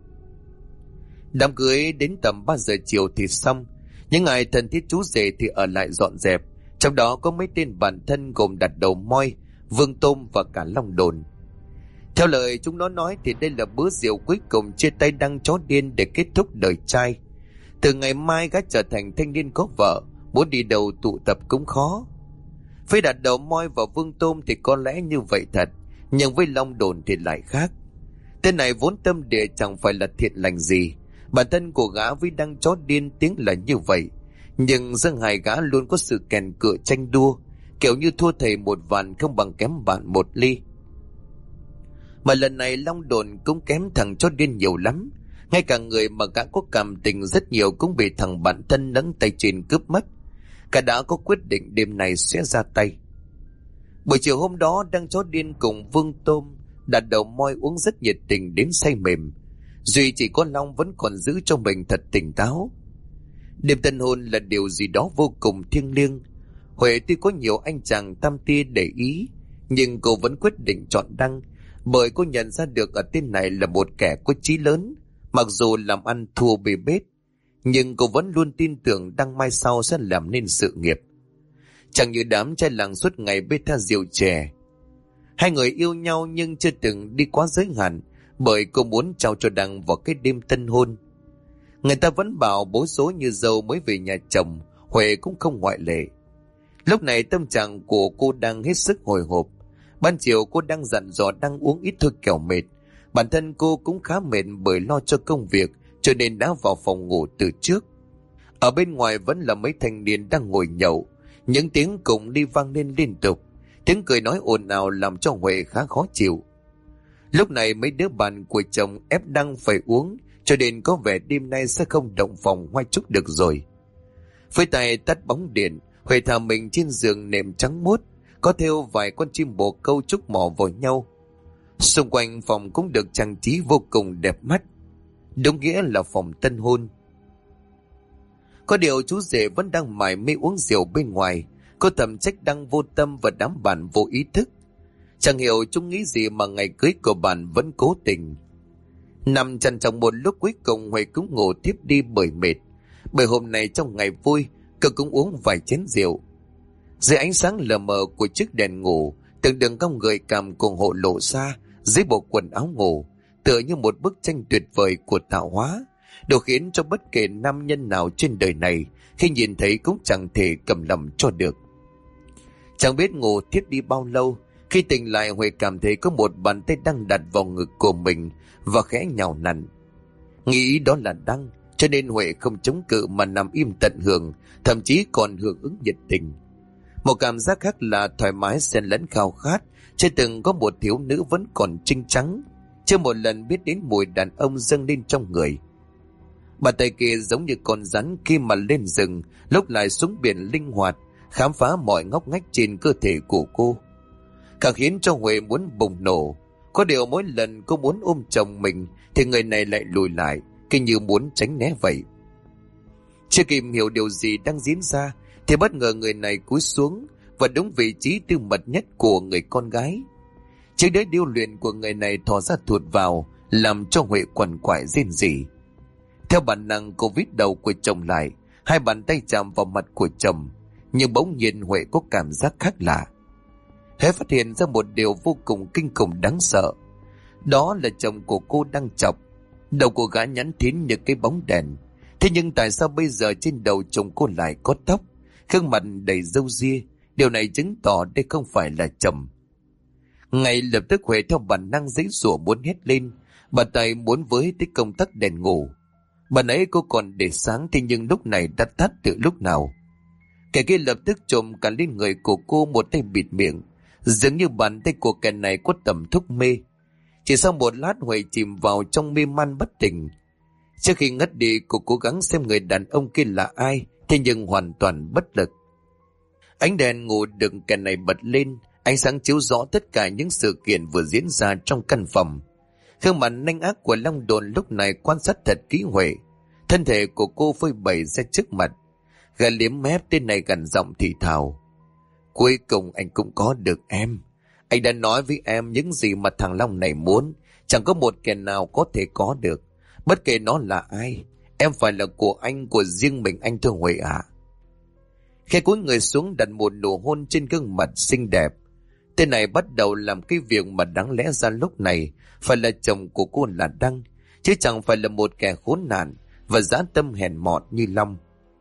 Đám cưới đến tầm 3 giờ chiều thì xong. Những ai thân thiết chú rể thì ở lại dọn dẹp, trong đó có mấy tên bạn thân gồm Đặt Đầu Moi, Vương Tôm và cả Long Đồn. Theo lời chúng nó nói thì đây là bữa rượu cuối cùng chia tay Đăng chó điên để kết thúc đời trai. Từ ngày mai gã trở thành thanh niên có vợ, muốn đi đâu tụ tập cũng khó. Với Đặt Đầu Moi và Vương Tôm thì có lẽ như vậy thật, nhưng với Long Đồn thì lại khác. Tên này vốn tâm địa chẳng phải là thiện lành gì, bản thân của gã với Đăng chó điên tiếng là như vậy, nhưng giữa hai gã luôn có sự kèn cựa tranh đua, kiểu như thua thầy một ván không bằng kém bạn một ly. Mà lần này Long Đồn cũng kém thằng chó điên nhiều lắm, ngay cả người mà gã có cảm tình rất nhiều cũng bị thằng bạn thân nâng tay trên cướp mất. Cả đã có quyết định đêm này sẽ ra tay. Buổi chiều hôm đó, Đăng chó điên cùng Vương Tôm, Đặt Đầu Moi uống rất nhiệt tình đến say mềm. Duy chỉ có Long vẫn còn giữ cho mình thật tỉnh táo. Đêm tân hôn là điều gì đó vô cùng thiêng liêng. Huệ tuy có nhiều anh chàng tam tia để ý, nhưng cô vẫn quyết định chọn Đăng, bởi cô nhận ra được ở tên này là một kẻ có chí lớn. Mặc dù làm ăn thua bê bết, nhưng cô vẫn luôn tin tưởng Đăng mai sau sẽ làm nên sự nghiệp. Chẳng như đám trai làng suốt ngày bê tha rượu chè. Hai người yêu nhau nhưng chưa từng đi quá giới hạn, bởi cô muốn trao cho Đăng vào cái đêm tân hôn. Người ta vẫn bảo bối rối như dâu mới về nhà chồng, Huệ cũng không ngoại lệ. Lúc này tâm trạng của cô đang hết sức hồi hộp. Ban chiều cô đang dặn dò Đăng uống ít thôi kẻo mệt. Bản thân cô cũng khá mệt bởi lo cho công việc, cho nên đã vào phòng ngủ từ trước. Ở bên ngoài vẫn là mấy thanh niên đang ngồi nhậu, những tiếng cùng đi vang lên liên tục, tiếng cười nói ồn ào làm cho Huệ khá khó chịu. Lúc này mấy đứa bạn của chồng ép Đăng phải uống, cho nên có vẻ đêm nay sẽ không động phòng hoa chúc được rồi. Với tay tắt bóng điện, Huệ thả mình trên giường nệm trắng muốt, có thêu vài con chim bồ câu trúc mò vào nhau. Xung quanh phòng cũng được trang trí vô cùng đẹp mắt, đúng nghĩa là phòng tân hôn. Có điều chú rể vẫn đang mải mê uống rượu bên ngoài. Cô thầm trách Đăng vô tâm và đám bạn vô ý thức. Chẳng hiểu chúng nghĩ gì mà ngày cưới của bạn vẫn cố tình. Nằm trằn trọc một lúc, cuối cùng Huệ cũng ngủ thiếp đi bởi mệt. Bởi hôm nay trong ngày vui, cô cũng uống vài chén rượu. Dưới ánh sáng lờ mờ của chiếc đèn ngủ, từng đường cong gợi cảm cùng hộ lộ ra dưới bộ quần áo ngủ, tựa như một bức tranh tuyệt vời của tạo hóa, điều khiến cho bất kể nam nhân nào trên đời này khi nhìn thấy cũng chẳng thể cầm lòng cho được. Chẳng biết ngủ thiếp đi bao lâu, khi tỉnh lại Huệ cảm thấy có một bàn tay đang đặt vào ngực của mình và khẽ nhào nặn. Nghĩ đó là Đăng, cho nên Huệ không chống cự mà nằm im tận hưởng, thậm chí còn hưởng ứng nhiệt tình. Một cảm giác khác là thoải mái xen lẫn khao khát. Chưa từng có một thiếu nữ vẫn còn trinh trắng, chưa một lần biết đến mùi đàn ông dâng lên trong người. Bàn tay kia giống như con rắn khi mà lên rừng, lúc lại xuống biển linh hoạt, khám phá mọi ngóc ngách trên cơ thể của cô, càng khiến cho Huệ muốn bùng nổ. Có điều mỗi lần cô muốn ôm chồng mình thì người này lại lùi lại, cứ như muốn tránh né vậy. Chưa kịp hiểu điều gì đang diễn ra thì bất ngờ người này cúi xuống và đúng vị trí tư mật nhất của người con gái. Chiếc đế điêu luyện của người này thò ra thụt vào, làm cho Huệ quằn quại rên rỉ. Theo bản năng cô vít đầu của chồng lại, hai bàn tay chạm vào mặt của chồng, nhưng bỗng nhiên Huệ có cảm giác khác lạ. Hễ phát hiện ra một điều vô cùng kinh khủng đáng sợ, đó là chồng của cô đang chọc. Đầu của gã nhẵn thín như cái bóng đèn. Thế nhưng tại sao bây giờ trên đầu chồng cô lại có tóc, gương mặt đầy râu ria? Điều này chứng tỏ đây không phải là chồng. Ngay lập tức Huệ theo bản năng giãy giụa muốn hét lên. Bà Tài muốn với tới công tắc đèn ngủ. Bà nãy cô còn để sáng, thế nhưng lúc này đã tắt từ lúc nào. Kẻ kia lập tức trồm cả lên người của cô, một tay bịt miệng, dường như bàn tay của kẻ này có tầm thuốc mê. Chỉ sau một lát Huệ chìm vào trong mê man bất tỉnh. Trước khi ngất đi, cô cố gắng xem người đàn ông kia là ai, thế nhưng hoàn toàn bất lực. Ánh đèn ngủ được kẻ này bật lên, ánh sáng chiếu rõ tất cả những sự kiện vừa diễn ra trong căn phòng. Gương mặt nhanh ác của Long Đồn lúc này quan sát thật kỹ Huệ. Thân thể của cô phơi bày ra trước mặt. Gã liếm mép tên này gằn giọng thì thào: cuối cùng anh cũng có được em. Anh đã nói với em những gì mà thằng Long này muốn, chẳng có một kẻ nào có thể có được. Bất kể nó là ai, em phải là của anh, của riêng mình anh, thưa Huệ ạ. Khẽ cúi người xuống đặt một nụ hôn trên gương mặt xinh đẹp. Tên này bắt đầu làm cái việc mà đáng lẽ ra lúc này phải là chồng của cô là Đăng, chứ chẳng phải là một kẻ khốn nạn và dã tâm hèn mọn như Long.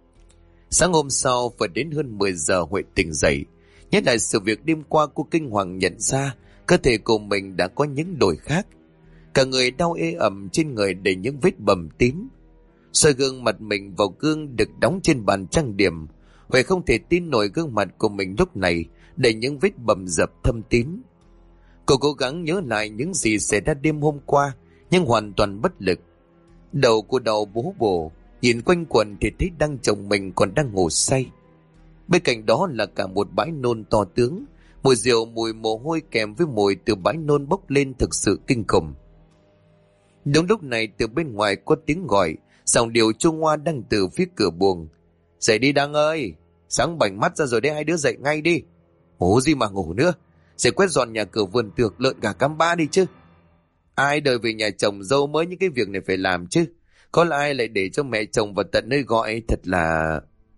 Sáng hôm sau, phải đến hơn 10 giờ Huệ tỉnh dậy. Nhớ lại sự việc đêm qua, cô kinh hoàng nhận ra cơ thể của mình đã có những đổi khác. Cả người đau ê ẩm, trên người đầy những vết bầm tím. Soi gương mặt mình vào gương được đóng trên bàn trang điểm, Huệ không thể tin nổi gương mặt của mình lúc này đầy những vết bầm dập thâm tím. Cô cố gắng nhớ lại những gì xảy ra đêm hôm qua, nhưng hoàn toàn bất lực. Đầu cô đau bố bổ, nhìn quanh quẩn thì thấy Đăng chồng mình còn đang ngủ say. Bên cạnh đó là cả một bãi nôn to tướng, mùi rượu, mùi mồ hôi kèm với mùi từ bãi nôn bốc lên thực sự kinh khủng. Đúng lúc này, từ bên ngoài có tiếng gọi, giọng điệu Trung Hoa đang từ phía cửa buồng: dậy đi Đăng ơi, sáng bảnh mắt ra rồi đấy, hai đứa dậy ngay đi. Ngủ gì mà ngủ nữa, dậy quét dọn nhà cửa vườn tược lợn gà cám ba đi chứ. Ai đời về nhà chồng dâu mới những cái việc này phải làm chứ, có là ai lại để cho mẹ chồng vào tận nơi gọi, thật là...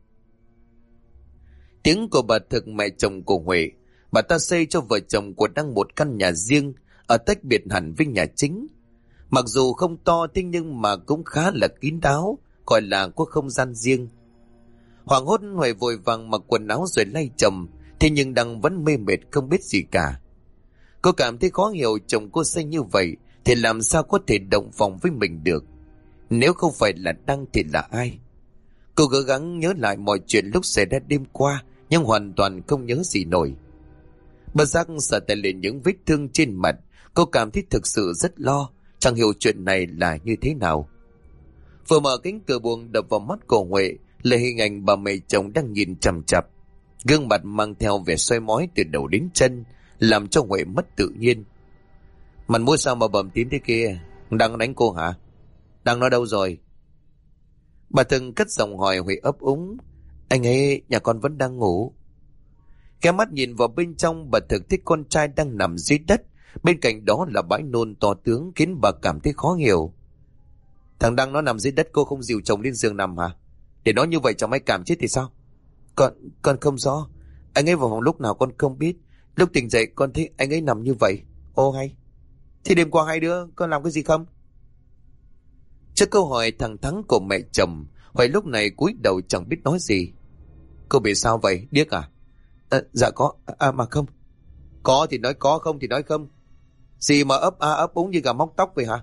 Tiếng của bà Thực, mẹ chồng của Huệ. Bà ta xây cho vợ chồng của Đăng một căn nhà riêng ở tách biệt hẳn với nhà chính. Mặc dù không to, thế nhưng mà cũng khá là kín đáo, gọi là có không gian riêng. Hoảng hốt, Huệ vội vàng mặc quần áo rồi lay chồng, thế nhưng Đăng vẫn mê mệt không biết gì cả. Cô cảm thấy khó hiểu, chồng cô xây như vậy thì làm sao có thể động phòng với mình được. Nếu không phải là Đăng thì là ai? Cô cố gắng nhớ lại mọi chuyện lúc xảy ra đêm qua, nhưng hoàn toàn không nhớ gì nổi. Bất giác sờ tay lên những vết thương trên mặt, cô cảm thấy thực sự rất lo, chẳng hiểu chuyện này là như thế nào. Vừa mở cánh cửa buồng, đập vào mắt của Huệ là hình ảnh bà mẹ chồng đang nhìn chằm chằm, gương mặt mang theo vẻ soi mói từ đầu đến chân, làm cho Huệ mất tự nhiên. Mặt mũi sao mà bầm tím thế kia? Đang đánh cô hả? Đang nó đâu rồi? Bà Từng cất giọng hỏi. Huệ ấp úng: anh ấy, nhà con vẫn đang ngủ. Cái mắt nhìn vào bên trong, bà Thực thấy con trai đang nằm dưới đất, bên cạnh đó là bãi nôn to tướng, khiến bà cảm thấy khó hiểu. Thằng Đăng nó nằm dưới đất, cô không dìu chồng lên giường nằm hả? Để nó như vậy chẳng may cảm chết thì sao? Con không rõ. Anh ấy vào phòng lúc nào con không biết. Lúc tỉnh dậy con thấy anh ấy nằm như vậy. Ô hay. Thì đêm qua hai đứa con làm cái gì không? Trước câu hỏi thẳng thắn của mẹ chồng, Huệ lúc này cúi đầu chẳng biết nói gì. Cô bị sao vậy, điếc à? Dạ có, mà không. Có thì nói có, không thì nói không. Gì mà ấp úng như gà móc tóc vậy hả?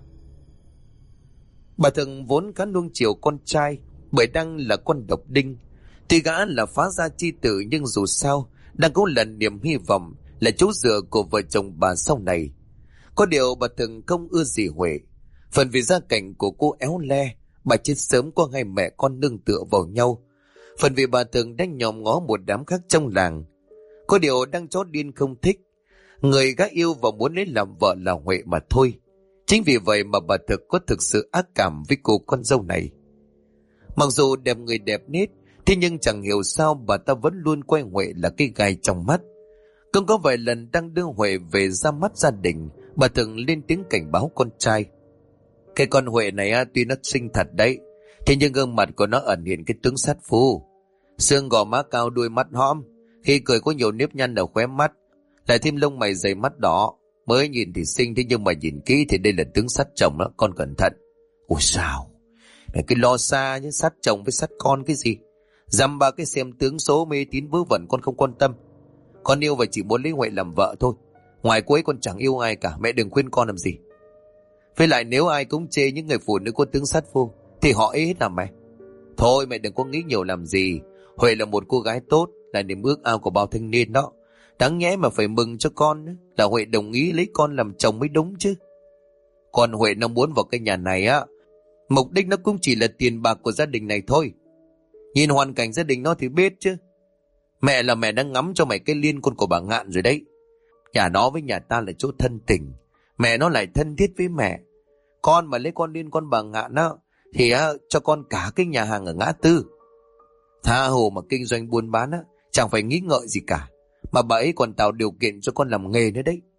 Bà Thường vốn khá nuông chiều con trai, bởi Đăng là con độc đinh. Tuy gã là phá gia chi tử, nhưng dù sao Đăng cũng là niềm hy vọng, là chỗ dựa của vợ chồng bà sau này. Có điều bà Thường không ưa gì Huệ. Phần vì gia cảnh của cô éo le, bà chết sớm có hai mẹ con nương tựa vào nhau. Phần vì bà Thường đang nhòm ngó một đám khác trong làng. Có điều Đăng chó điên không thích. Người gã yêu và muốn lấy làm vợ là Huệ mà thôi. Chính vì vậy mà bà Thực có thực sự ác cảm với cô con dâu này. Mặc dù đẹp người đẹp nết, thế nhưng chẳng hiểu sao bà ta vẫn luôn coi Huệ là cái gai trong mắt. Cũng có vài lần đang đưa Huệ về ra mắt gia đình, bà thường lên tiếng cảnh báo con trai. Cái con Huệ này tuy nó xinh thật đấy, thế nhưng gương mặt của nó ẩn hiện cái tướng sát phu. Xương gò má cao, đuôi mắt hõm, khi cười có nhiều nếp nhăn ở khóe mắt, lại thêm lông mày dày mắt đỏ. Mới nhìn thì xinh, thế nhưng mà nhìn kỹ thì đây là tướng sát chồng đó, con cẩn thận. Ôi sao? Mày cứ lo xa nhé, sát chồng với sát con cái gì? Dăm ba cái xem tướng số mê tín vớ vẩn con không quan tâm. Con yêu và chỉ muốn lấy Huệ làm vợ thôi. Ngoài cô ấy còn chẳng yêu ai cả, mẹ đừng khuyên con làm gì. Với lại nếu ai cũng chê những người phụ nữ có tướng sát phu thì họ ấy hết à mẹ. Thôi mẹ đừng có nghĩ nhiều làm gì. Huệ là một cô gái tốt, là niềm ước ao của bao thanh niên đó. Đáng nhẽ mà phải mừng cho con là Huệ đồng ý lấy con làm chồng mới đúng chứ. Còn Huệ nó muốn vào cái nhà này á, mục đích nó cũng chỉ là tiền bạc của gia đình này thôi. Nhìn hoàn cảnh gia đình nó thì biết chứ. Mẹ là mẹ đang ngắm cho mày cái liên con của bà Ngạn rồi đấy. Nhà nó với nhà ta là chỗ thân tình, mẹ nó lại thân thiết với mẹ. Con mà lấy con liên con bà Ngạn á thì cho con cả cái nhà hàng ở ngã tư. Tha hồ mà kinh doanh buôn bán á, chẳng phải nghĩ ngợi gì cả. Mà bà ấy còn tạo điều kiện cho con làm nghề nữa đấy.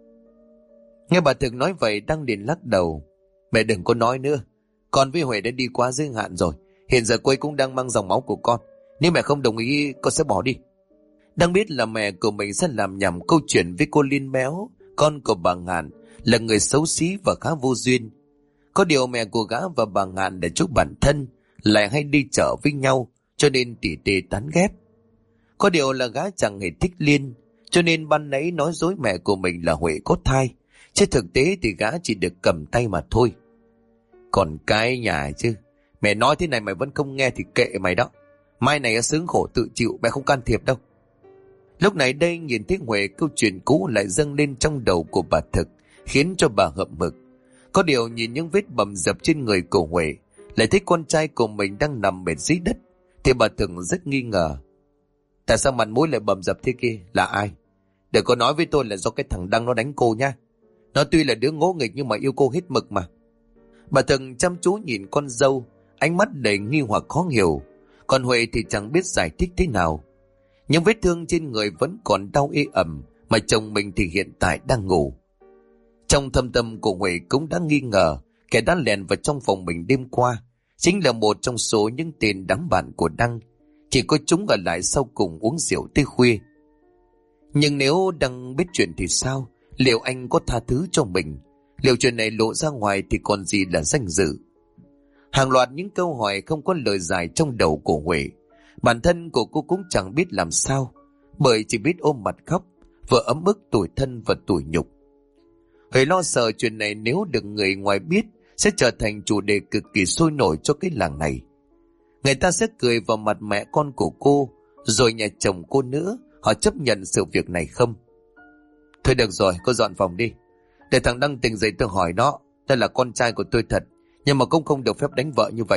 Nghe bà Thực nói vậy, Đăng liền lắc đầu. Mẹ đừng có nói nữa. Con với Huệ đã đi quá giới hạn rồi. Hiện giờ cô ấy cũng đang mang dòng máu của con. Nếu mẹ không đồng ý, con sẽ bỏ đi. Đang biết là mẹ của mình sẽ làm nhầm câu chuyện với cô Liên Béo, con của bà Ngạn, là người xấu xí và khá vô duyên. Có điều mẹ của gã và bà Ngạn để chúc bản thân lại hay đi chợ với nhau, cho nên tỉ tê tán ghét. Có điều là gã chẳng hề thích Liên, cho nên ban nãy nói dối mẹ của mình là Huệ có thai. Chứ thực tế thì gã chỉ được cầm tay mà thôi. Còn cái nhà chứ, mẹ nói thế này mày vẫn không nghe thì kệ mày đó. Mai này sướng khổ tự chịu, mẹ không can thiệp đâu. Lúc này đây nhìn thấy Huệ, câu chuyện cũ lại dâng lên trong đầu của bà Thực, khiến cho bà hậm hực. Có điều nhìn những vết bầm dập trên người của Huệ, lại thấy con trai của mình đang nằm bệt dưới đất, thì bà Thực rất nghi ngờ. Tại sao mặt mũi lại bầm dập thế kia, là ai? Đừng có nói với tôi là do cái thằng Đăng nó đánh cô nha. Nó tuy là đứa ngỗ nghịch nhưng mà yêu cô hết mực mà. Bà Thực chăm chú nhìn con dâu, ánh mắt đầy nghi hoặc khó hiểu. Còn Huệ thì chẳng biết giải thích thế nào. Những vết thương trên người vẫn còn đau ê ẩm, mà chồng mình thì hiện tại đang ngủ. Trong thâm tâm của Huệ cũng đã nghi ngờ kẻ đã lèn vào trong phòng mình đêm qua chính là một trong số những tên đám bạn của Đăng. Chỉ có chúng ở lại sau cùng uống rượu tới khuya. Nhưng nếu Đăng biết chuyện thì sao? Liệu anh có tha thứ cho mình? Liệu chuyện này lộ ra ngoài thì còn gì là danh dự? Hàng loạt những câu hỏi không có lời giải trong đầu của Huệ. Bản thân của cô cũng chẳng biết làm sao, bởi chỉ biết ôm mặt khóc, vừa ấm ức tủi thân và tủi nhục. Huệ lo sợ chuyện này nếu được người ngoài biết sẽ trở thành chủ đề cực kỳ sôi nổi cho cái làng này. Người ta sẽ cười vào mặt mẹ con của cô, rồi nhà chồng cô nữa. Họ chấp nhận sự việc này không? Thôi được rồi, cô dọn phòng đi. Để thằng Đăng tỉnh dậy tôi hỏi nó. Đây là con trai của tôi thật, nhưng mà cũng không được phép đánh vợ như vậy.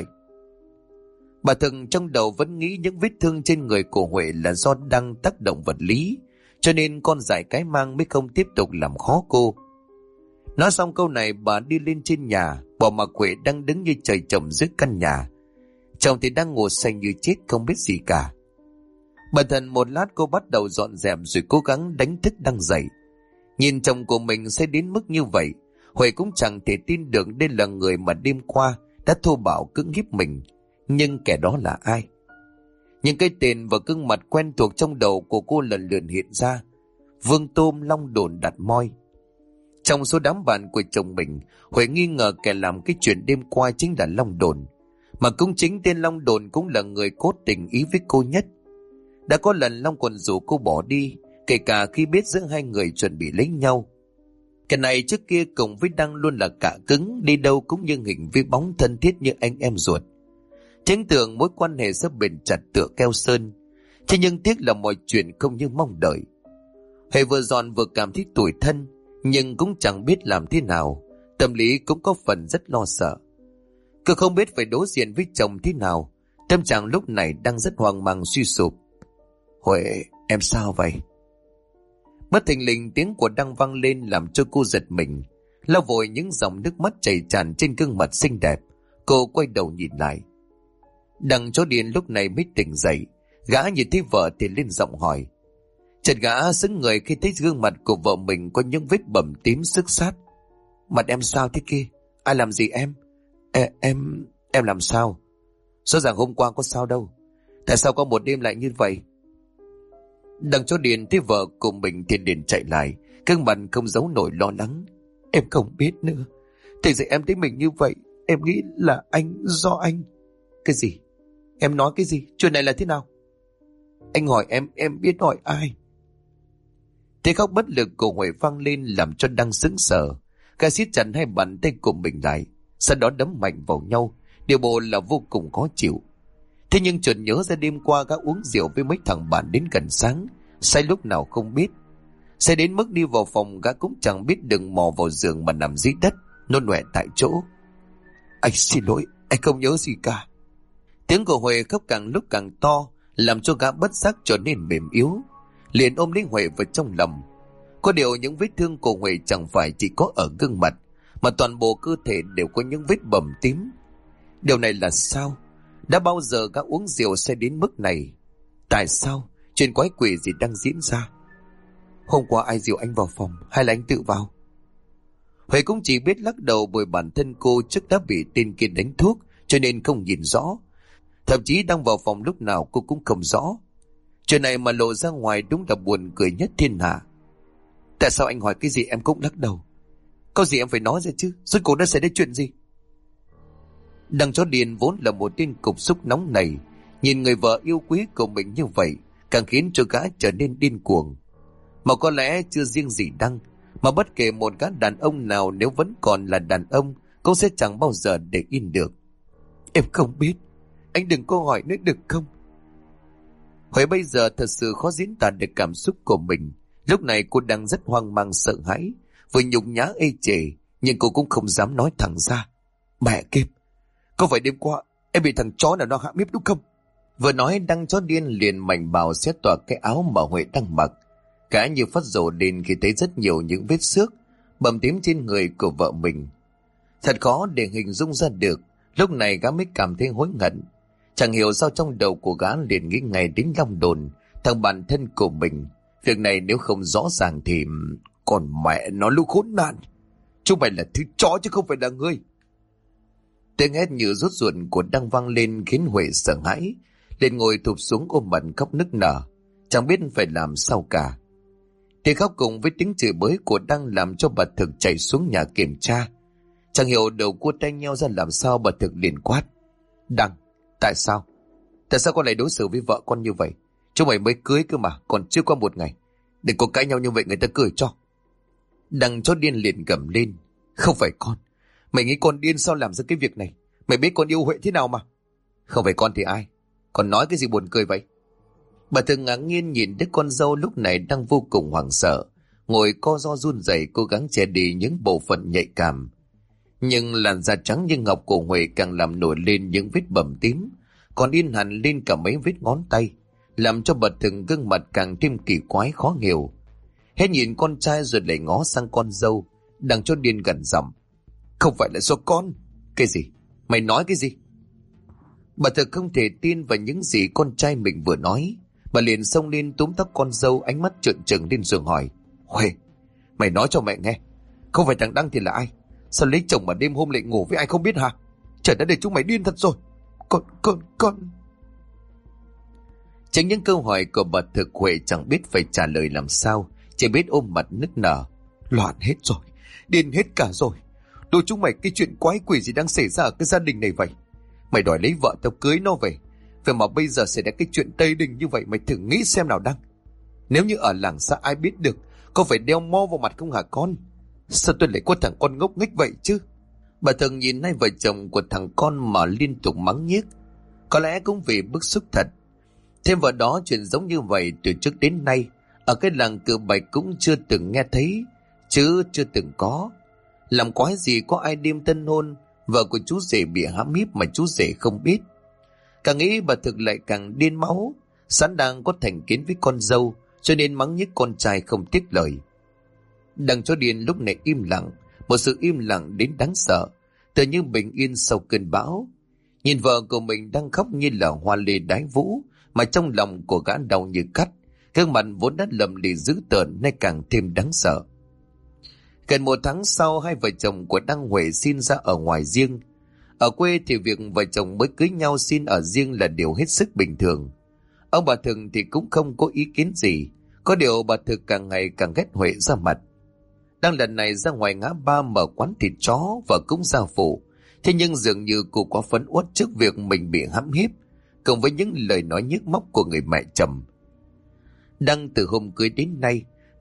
Bà Thực trong đầu vẫn nghĩ những vết thương trên người của Huệ là do Đăng tác động vật lý, cho nên con dại cái mang mới không tiếp tục làm khó cô. Nói xong câu này, bà đi lên trên nhà, bỏ mặc Huệ đang đứng như trời trồng dưới căn nhà. Chồng thì đang ngồi say như chết không biết gì cả. Bần thần một lát cô bắt đầu dọn dẹp rồi cố gắng đánh thức Đăng dậy. Nhìn chồng của mình sẽ đến mức như vậy, Huệ cũng chẳng thể tin được đây là người mà đêm qua đã thô bạo cưỡng hiếp mình. Nhưng kẻ đó là ai? Những cái tên và gương mặt quen thuộc trong đầu của cô lần lượt hiện ra. Vương Tôm, Long Đồn, Đạt Moi. Trong số đám bạn của chồng mình, Huệ nghi ngờ kẻ làm cái chuyện đêm qua chính là Long Đồn. Mà cũng chính tên Long Đồn cũng là người cố tình ý với cô nhất. Đã có lần Long còn rủ cô bỏ đi, kể cả khi biết giữa hai người chuẩn bị lấy nhau. Cái này trước kia cùng với Đăng luôn là cả cứng, đi đâu cũng như hình với bóng thân thiết như anh em ruột. Chính tưởng mối quan hệ sẽ bền chặt tựa keo sơn. Thế nhưng tiếc là mọi chuyện không như mong đợi. Huệ vừa dọn vừa cảm thấy tủi thân, nhưng cũng chẳng biết làm thế nào. Tâm lý cũng có phần rất lo sợ. Cứ không biết phải đối diện với chồng thế nào. Tâm trạng lúc này đang rất hoang mang suy sụp. Huệ, em sao vậy? Bất thình lình tiếng của Đăng vang lên làm cho cô giật mình. Lau vội những dòng nước mắt chảy tràn trên gương mặt xinh đẹp. Cô quay đầu nhìn lại. Đăng chó điên lúc này mới tỉnh dậy. Gã nhìn thấy vợ thì lên giọng hỏi. Chợt gã sững người khi thấy gương mặt của vợ mình có những vết bầm tím xước sát. Mặt em sao thế kia? Ai làm gì em? Em làm sao? Rõ ràng hôm qua có sao đâu. Tại sao có một đêm lại như vậy? Đằng chó điên thấy vợ của mình thì liền chạy lại, gương mặt không giấu nổi lo lắng. Em không biết nữa. Thì giờ em thấy mình như vậy, em nghĩ là do anh. Cái gì? Em nói cái gì? Chuyện này là thế nào? Anh hỏi em biết hỏi ai? Tiếng khóc bất lực của Huệ vang lên làm cho Đăng sững sờ. Gã siết chặt hai bàn tay của mình lại, sau đó đấm mạnh vào nhau, điều bộ là vô cùng khó chịu. Thế nhưng chợt nhớ ra đêm qua gã uống rượu với mấy thằng bạn đến gần sáng, say lúc nào không biết. Say đến mức đi vào phòng gã cũng chẳng biết đừng mò vào giường mà nằm dưới đất, nôn ọe tại chỗ. Anh xin lỗi, anh không nhớ gì cả. Tiếng của Huệ khóc càng lúc càng to, làm cho gã bất giác trở nên mềm yếu, liền ôm lấy Huệ vào trong lòng. Có điều những vết thương của Huệ chẳng phải chỉ có ở gương mặt, mà toàn bộ cơ thể đều có những vết bầm tím. Điều này là sao? Đã bao giờ gã uống rượu say đến mức này? Tại sao? Chuyện quái quỷ gì đang diễn ra? Hôm qua ai dìu anh vào phòng, hay là anh tự vào? Huệ cũng chỉ biết lắc đầu, bởi bản thân cô trước đã bị tên kia đánh thuốc, cho nên không nhìn rõ. Thậm chí đang vào phòng lúc nào cô cũng không rõ. Chuyện này mà lộ ra ngoài đúng là buồn cười nhất thiên hạ. Tại sao anh hỏi cái gì em cũng lắc đầu? Có gì em phải nói ra chứ, rốt cuộc đã xảy ra chuyện gì? Đằng chó điên vốn là một tên cục xúc nóng này, nhìn người vợ yêu quý của mình như vậy càng khiến cho gã trở nên điên cuồng. Mà có lẽ chưa riêng gì Đăng, mà bất kể một gã đàn ông nào nếu vẫn còn là đàn ông cũng sẽ chẳng bao giờ để yên được. Em không biết, anh đừng có hỏi nữa được không? Huệ bây giờ thật sự khó diễn tả được cảm xúc của mình. Lúc này cô đang rất hoang mang sợ hãi, vừa nhục nhã ê chề, nhưng cô cũng không dám nói thẳng ra. Mẹ kiếp, có phải đêm qua em bị thằng chó nào đó hạ hiếp đúng không? Vừa nói Đăng chó điên liền mạnh bạo xé toạc cái áo mà Huệ đang mặc. Cả như phát rồ lên khi thấy rất nhiều những vết xước bầm tím trên người của vợ mình. Thật khó để hình dung ra được. Lúc này gã mới cảm thấy hối hận. Chẳng hiểu sao trong đầu của gã liền nghĩ ngay đến Long Đồn, thằng bạn thân của mình. Việc này nếu không rõ ràng thì... Còn mẹ nó lũ khốn nạn, chúng mày là thứ chó chứ không phải là ngươi. Tiếng hét như rút ruột của Đăng vang lên khiến Huệ sợ hãi, liền ngồi thụp xuống ôm mặt khóc nức nở, chẳng biết phải làm sao cả. Tiếng khóc cùng với tiếng chửi bới của Đăng làm cho bà Thực chạy xuống nhà kiểm tra. Chẳng hiểu đầu cua tay nhau ra làm sao, bà Thực liền quát: Đăng, tại sao con lại đối xử với vợ con như vậy? Chúng mày mới cưới cơ mà, còn chưa qua một ngày, đừng có cãi nhau như vậy người ta cười cho. Đăng chó điên liền gầm lên: Không phải con, mày nghĩ con điên sao làm ra cái việc này? Mày biết con yêu Huệ thế nào mà? Không phải con thì ai? Con nói cái gì buồn cười vậy? Bà Thường ngạc nhiên nhìn đứa con dâu lúc này đang vô cùng hoảng sợ, ngồi co ro run rẩy cố gắng che đi những bộ phận nhạy cảm. Nhưng làn da trắng như ngọc của Huệ càng làm nổi lên những vết bầm tím, còn in hẳn lên cả mấy vết ngón tay, làm cho bà Thường gương mặt càng thêm kỳ quái khó hiểu. Hết nhìn con trai rồi lại ngó sang con dâu. Đằng chó điên gần giọng: Không phải là do con. Cái gì? Mày nói cái gì? Bà thật không thể tin vào những gì con trai mình vừa nói. Bà liền xông lên túm tóc con dâu, ánh mắt trợn trừng lên giường hỏi: Huệ, mày nói cho mẹ nghe, không phải thằng Đăng thì là ai? Sao lấy chồng mà đêm hôm lại ngủ với ai không biết hả? Trời đã để chúng mày điên thật rồi. Con Chính những câu hỏi của bà Thực, Huệ chẳng biết phải trả lời làm sao, chỉ biết ôm mặt nức nở: Loạn hết rồi, điên hết cả rồi. Đôi chúng mày, cái chuyện quái quỷ gì đang xảy ra ở cái gia đình này vậy? Mày đòi lấy vợ tao cưới nó về, vậy mà bây giờ xảy ra cái chuyện Tây Đình như vậy, mày thử nghĩ xem nào Đăng. Nếu như ở làng xa ai biết được, có phải đeo mo vào mặt không hả con? Sao tôi lại có thằng con ngốc nghếch vậy chứ? Bà Thường nhìn hai vợ chồng của thằng con mà liên tục mắng nhiếc. Có lẽ cũng vì bức xúc thật. Thêm vào đó, chuyện giống như vậy từ trước đến nay ở cái làng Cự Bạch cũng chưa từng nghe thấy, chứ chưa từng có. Làm quái gì có ai đêm tân hôn vợ của chú rể bị hãm hiếp mà chú rể không biết. Càng nghĩ bà Thực lại càng điên máu, sẵn đang có thành kiến với con dâu, cho nên mắng nhiếc con trai không tiếc lời. Đằng chó điên lúc này im lặng, một sự im lặng đến đáng sợ, tự như bình yên sau cơn bão. Nhìn vợ của mình đang khóc như là hoa lê đái vũ, mà trong lòng của gã đau như cắt, gương mặt vốn đã lầm lì dữ tợn nay càng thêm đáng sợ. Gần một tháng sau, hai vợ chồng của Đăng Huệ xin ra ở ngoài riêng. Ở quê thì việc vợ chồng mới cưới nhau xin ở riêng là điều hết sức bình thường. Ông bà Thường thì cũng không có ý kiến gì, có điều bà Thực càng ngày càng ghét Huệ ra mặt. Đăng lần này ra ngoài ngã ba mở quán thịt chó và cũng ra phụ, thế nhưng dường như cô quá phấn uất trước việc mình bị hãm hiếp, cộng với những lời nói nhức móc của người mẹ chồng. Đăng từ hôm cưới đến nay,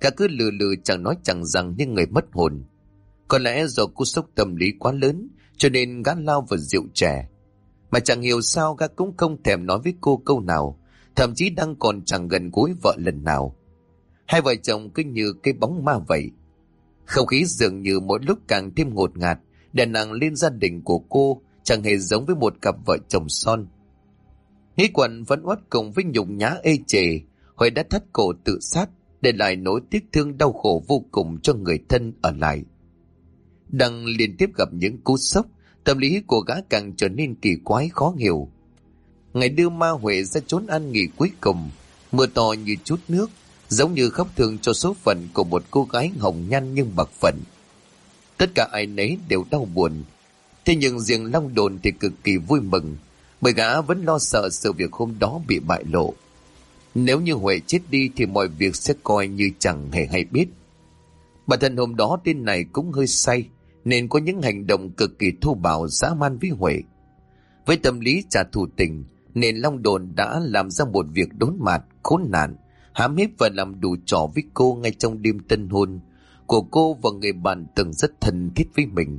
Gã cứ lừ lừ chẳng nói chẳng rằng như người mất hồn. Có lẽ do cú sốc tâm lý quá lớn cho nên gã lao vào rượu chè. Mà chẳng hiểu sao gã cũng không thèm nói với cô câu nào, thậm chí đang còn chẳng gần gũi vợ lần nào. Hai vợ chồng cứ như cái bóng ma vậy. Không khí dường như mỗi lúc càng thêm ngột ngạt, đè nặng lên gia đình của cô, chẳng hề giống với một cặp vợ chồng son. Nghĩ quẩn vẫn uất cùng với nhục nhã ê chề, Huệ đã thắt cổ tự sát, để lại nỗi tiếc thương đau khổ vô cùng cho người thân ở lại. Đăng liên tiếp gặp những cú sốc, tâm lý của gã càng trở nên kỳ quái khó hiểu. Ngày đưa ma Huệ ra trốn an nghỉ cuối cùng, mưa to như chút nước, giống như khóc thương cho số phận của một cô gái hồng nhan nhưng bạc phận. Tất cả ai nấy đều đau buồn, thế nhưng riêng Long Đồn thì cực kỳ vui mừng, bởi gã vẫn lo sợ sự việc hôm đó bị bại lộ. Nếu như Huệ chết đi thì mọi việc sẽ coi như chẳng hề hay biết. Bản thân hôm đó tên này cũng hơi say, nên có những hành động cực kỳ thô bạo dã man với Huệ. Với tâm lý trả thù tình, nên Long Đồn đã làm ra một việc đốn mạt, khốn nạn, hãm hiếp và làm đủ trò với cô ngay trong đêm tân hôn của cô và người bạn từng rất thân thiết với mình.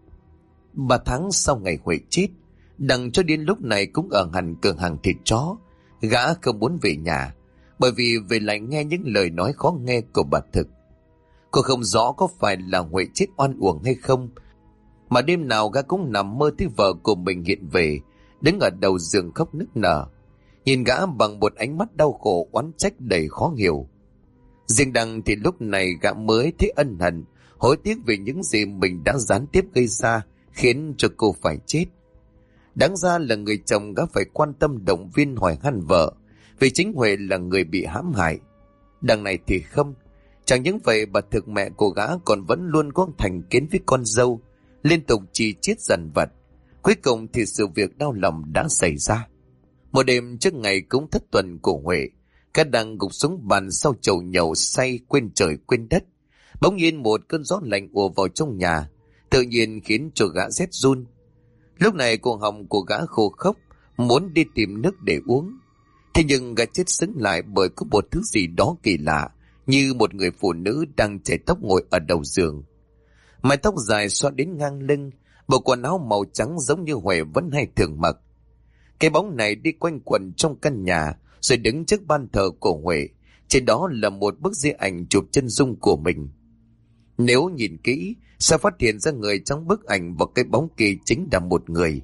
3 tháng sau ngày Huệ chết, Đằng cho đến lúc này cũng ở hẳn cửa hàng thịt chó. Gã không muốn về nhà, bởi vì về lại nghe những lời nói khó nghe của bà Thực. Cô không rõ có phải là Huệ chết oan uổng hay không, mà đêm nào gã cũng nằm mơ thấy vợ của mình hiện về, đứng ở đầu giường khóc nức nở, nhìn gã bằng một ánh mắt đau khổ oán trách đầy khó hiểu. Riêng Đằng thì lúc này gã mới thấy ân hận, hối tiếc về những gì mình đã gián tiếp gây ra, khiến cho cô phải chết. Đáng ra là người chồng gã phải quan tâm động viên hỏi han vợ, vì chính Huệ là người bị hãm hại. Đằng này thì không. Chẳng những vậy, bà Thực mẹ của gã còn vẫn luôn có thành kiến với con dâu, liên tục chỉ chiết dằn vặt. Cuối cùng thì sự việc đau lòng đã xảy ra. Một đêm trước ngày cúng thất tuần của Huệ, gã đang gục xuống bàn sau chầu nhậu say quên trời quên đất. Bỗng nhiên một cơn gió lạnh ùa vào trong nhà, tự nhiên khiến cho gã rét run. Lúc này cổ họng của gã khô khốc, muốn đi tìm nước để uống. Thế nhưng gã chết sững lại bởi có một thứ gì đó kỳ lạ, như một người phụ nữ đang chải tóc ngồi ở đầu giường. Mái tóc dài xõa đến ngang lưng, bộ quần áo màu trắng giống như Huệ vẫn hay thường mặc. Cái bóng này đi quanh quẩn trong căn nhà, rồi đứng trước ban thờ của Huệ. Trên đó là một bức di ảnh chụp chân dung của mình. Nếu nhìn kỹ, sẽ phát hiện ra người trong bức ảnh và cái bóng kia chính là một người.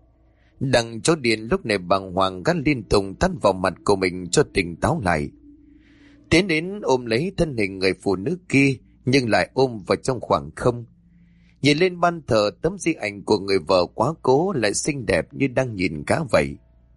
Đằng chó điên lúc này bàng hoàng gắt liên tục tát vào mặt của mình cho tỉnh táo lại. Tiến đến ôm lấy thân hình người phụ nữ kia, nhưng lại ôm vào trong khoảng không. Nhìn lên ban thờ, tấm di ảnh của người vợ quá cố lại xinh đẹp như đang nhìn cá vậy.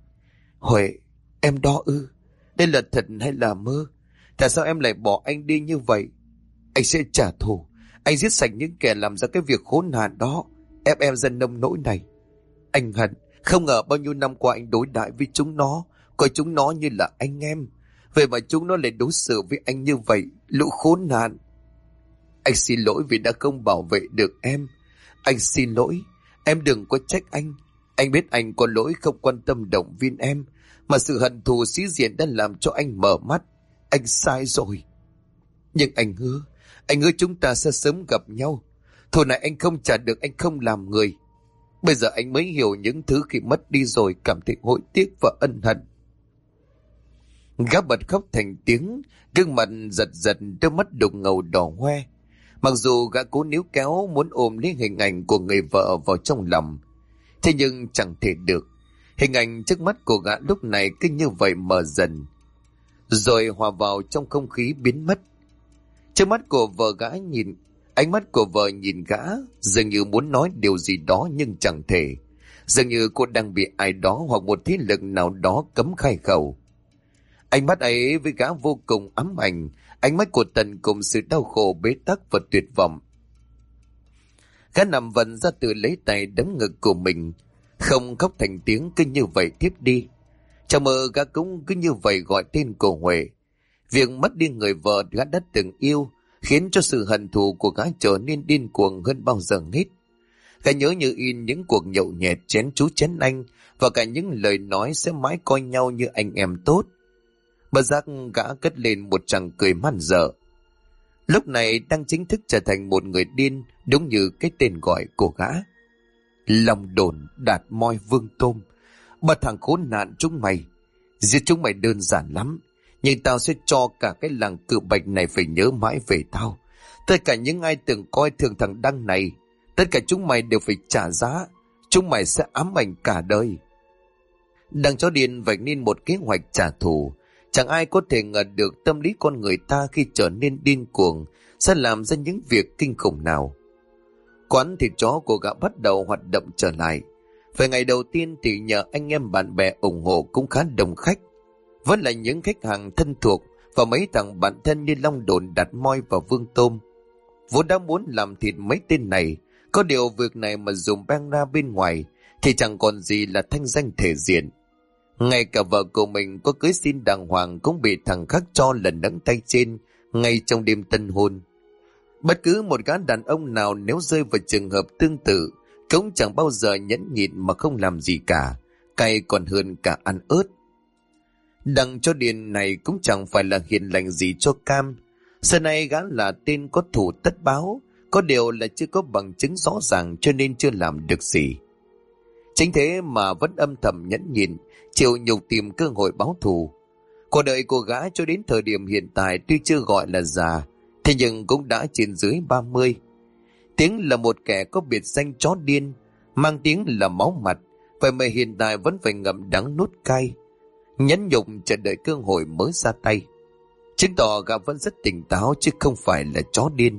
Huệ, em đó ư? Đây là thật hay là mơ? Tại sao em lại bỏ anh đi như vậy? Anh sẽ trả thù. Anh giết sạch những kẻ làm ra cái việc khốn nạn đó, ép em ra nông nỗi này. Anh hận, không ngờ bao nhiêu năm qua anh đối đãi với chúng nó, coi chúng nó như là anh em. Vậy mà chúng nó lại đối xử với anh như vậy, lũ khốn nạn. Anh xin lỗi vì đã không bảo vệ được em. Anh xin lỗi, em đừng có trách anh. Anh biết anh có lỗi không quan tâm động viên em, mà sự hận thù sĩ diện đã làm cho anh mở mắt. Anh sai rồi. Nhưng anh hứa chúng ta sẽ sớm gặp nhau. Thù này anh không trả được, anh không làm người. Bây giờ anh mới hiểu những thứ khi mất đi rồi cảm thấy hối tiếc và ân hận. Gã bật khóc thành tiếng, gương mặt giật giật, đôi mắt đục ngầu đỏ hoe. Mặc dù gã cố níu kéo muốn ôm lấy hình ảnh của người vợ vào trong lòng, thế nhưng chẳng thể được. Hình ảnh trước mắt của gã lúc này cứ như vậy mờ dần, rồi hòa vào trong không khí biến mất. Trước mắt của vợ gã nhìn, ánh mắt của vợ nhìn gã, dường như muốn nói điều gì đó nhưng chẳng thể. Dường như cô đang bị ai đó hoặc một thế lực nào đó cấm khai khẩu. Ánh mắt ấy với gã vô cùng ám ảnh, ánh mắt của tận cùng sự đau khổ bế tắc và tuyệt vọng. Gã nằm vần ra từ lấy tay đấm ngực của mình, không khóc thành tiếng, cứ như vậy tiếp đi. Trong mơ gã cũng cứ như vậy gọi tên của Huệ. Việc mất đi người vợ gã đã từng yêu khiến cho sự hận thù của gã trở nên điên cuồng hơn bao giờ hết. Gã nhớ như in những cuộc nhậu nhẹt chén chú chén anh, và cả những lời nói sẽ mãi coi nhau như anh em tốt. Bất giác gã cất lên một tràng cười man dợ. Lúc này đang chính thức trở thành một người điên, đúng như cái tên gọi của gã. Long Đồn, Đạt Moi, Vương Tôm, ba thằng khốn nạn chúng mày. Giết chúng mày đơn giản lắm, nhưng tao sẽ cho cả cái làng Cự Bạch này phải nhớ mãi về tao. Tất cả những ai từng coi thường thằng Đăng này, tất cả chúng mày đều phải trả giá. Chúng mày sẽ ám ảnh cả đời. Đằng chó điên vạch nên một kế hoạch trả thù. Chẳng ai có thể ngờ được tâm lý con người ta khi trở nên điên cuồng sẽ làm ra những việc kinh khủng nào. Quán thịt chó của gã bắt đầu hoạt động trở lại. Về ngày đầu tiên thì nhờ anh em bạn bè ủng hộ cũng khá đông khách. Vẫn là những khách hàng thân thuộc và mấy thằng bạn thân như Long Đồn, Đạt Moi và Vương Tôm. Vốn đã muốn làm thịt mấy tên này, có điều việc này mà dùng beng ra bên ngoài thì chẳng còn gì là thanh danh thể diện. Ngay cả vợ của mình có cưới xin đàng hoàng cũng bị thằng khác cho lần đắng tay trên ngay trong đêm tân hôn. Bất cứ một gã đàn ông nào nếu rơi vào trường hợp tương tự cũng chẳng bao giờ nhẫn nhịn mà không làm gì cả, cay còn hơn cả ăn ớt. Đằng chó điên này cũng chẳng phải là hiền lành gì cho cam. Xưa nay gã là tên có thủ tất báo, có điều là chưa có bằng chứng rõ ràng cho nên chưa làm được gì. Chính thế mà vẫn âm thầm nhẫn nhịn, chịu nhục tìm cơ hội báo thù. Cuộc đời của gã cho đến thời điểm hiện tại tuy chưa gọi là già, thế nhưng cũng đã trên dưới 30. Tiếng là một kẻ có biệt danh chó điên, mang tiếng là máu mặt, vậy mà hiện tại vẫn phải ngậm đắng nuốt cay, nhẫn nhục chờ đợi cơ hội mới ra tay. Chứng tỏ gã vẫn rất tỉnh táo chứ không phải là chó điên.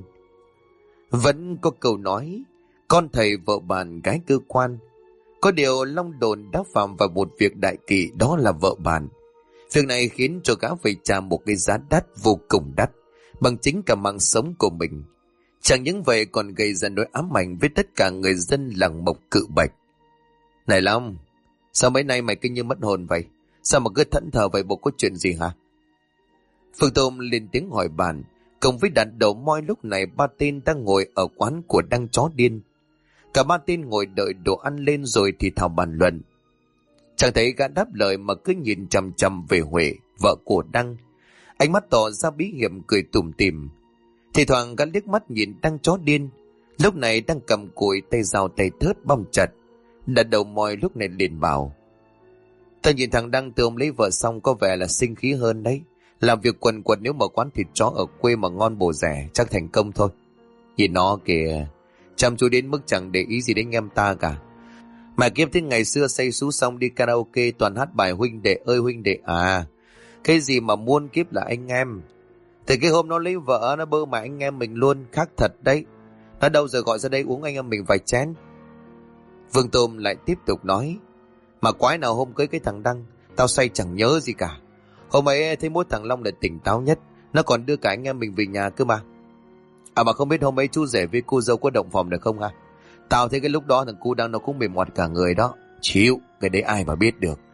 Vẫn có câu nói, con thầy vợ bàn gái cơ quan. Có điều Long Đồn đã phạm vào một việc đại kỵ, đó là vợ bàn. Việc này khiến cho gã phải trả một cái giá đắt vô cùng đắt, bằng chính cả mạng sống của mình. Chẳng những vậy còn gây ra nỗi ám ảnh với tất cả người dân làng Mộc Cự Bạch. Này Long, sao mấy nay mày cứ như mất hồn vậy? Sao mà cứ thẫn thờ vậy, bộ có chuyện gì hả? Phương Tôm lên tiếng hỏi bàn. Cùng với Đạt Đầu Moi lúc này ba tên đang ngồi ở quán của Đăng chó điên. Cả ba tên ngồi đợi đồ ăn lên rồi thì thào bàn luận. Chẳng thấy gã đáp lời mà cứ nhìn chằm chằm về Huệ, vợ của Đăng. Ánh mắt tỏ ra bí hiểm cười tủm tỉm. Thì thoảng gã liếc mắt nhìn Đăng chó điên, lúc này đang cầm cùi, tay dao tay thớt băm chặt. Đạt Đầu Moi lúc này liền bảo: Ta nhìn thằng Đăng từ ông lấy vợ xong có vẻ là sinh khí hơn đấy. Làm việc quần quật, nếu mở quán thịt chó ở quê mà ngon bổ rẻ chắc thành công thôi. Nhìn nó kìa, chăm chú đến mức chẳng để ý gì đến anh em ta cả. Mà kiếp thế ngày xưa say xú xong đi karaoke toàn hát bài huynh đệ ơi huynh đệ à. Cái gì mà muôn kiếp là anh em. Từ cái hôm nó lấy vợ nó bơ mà anh em mình luôn, khác thật đấy. Nó đâu giờ gọi ra đây uống anh em mình vài chén. Vương Tôm lại tiếp tục nói: Mà quái nào hôm cưới cái thằng Đăng, tao say chẳng nhớ gì cả. Hôm ấy thấy mỗi thằng Long là tỉnh táo nhất, nó còn đưa cả anh em mình về nhà cơ mà. À mà không biết hôm ấy chú rể với cô dâu có động phòng được không ha? Tao thấy cái lúc đó thằng cu Đăng nó cũng mềm mọt cả người đó. Chịu, cái đấy ai mà biết được.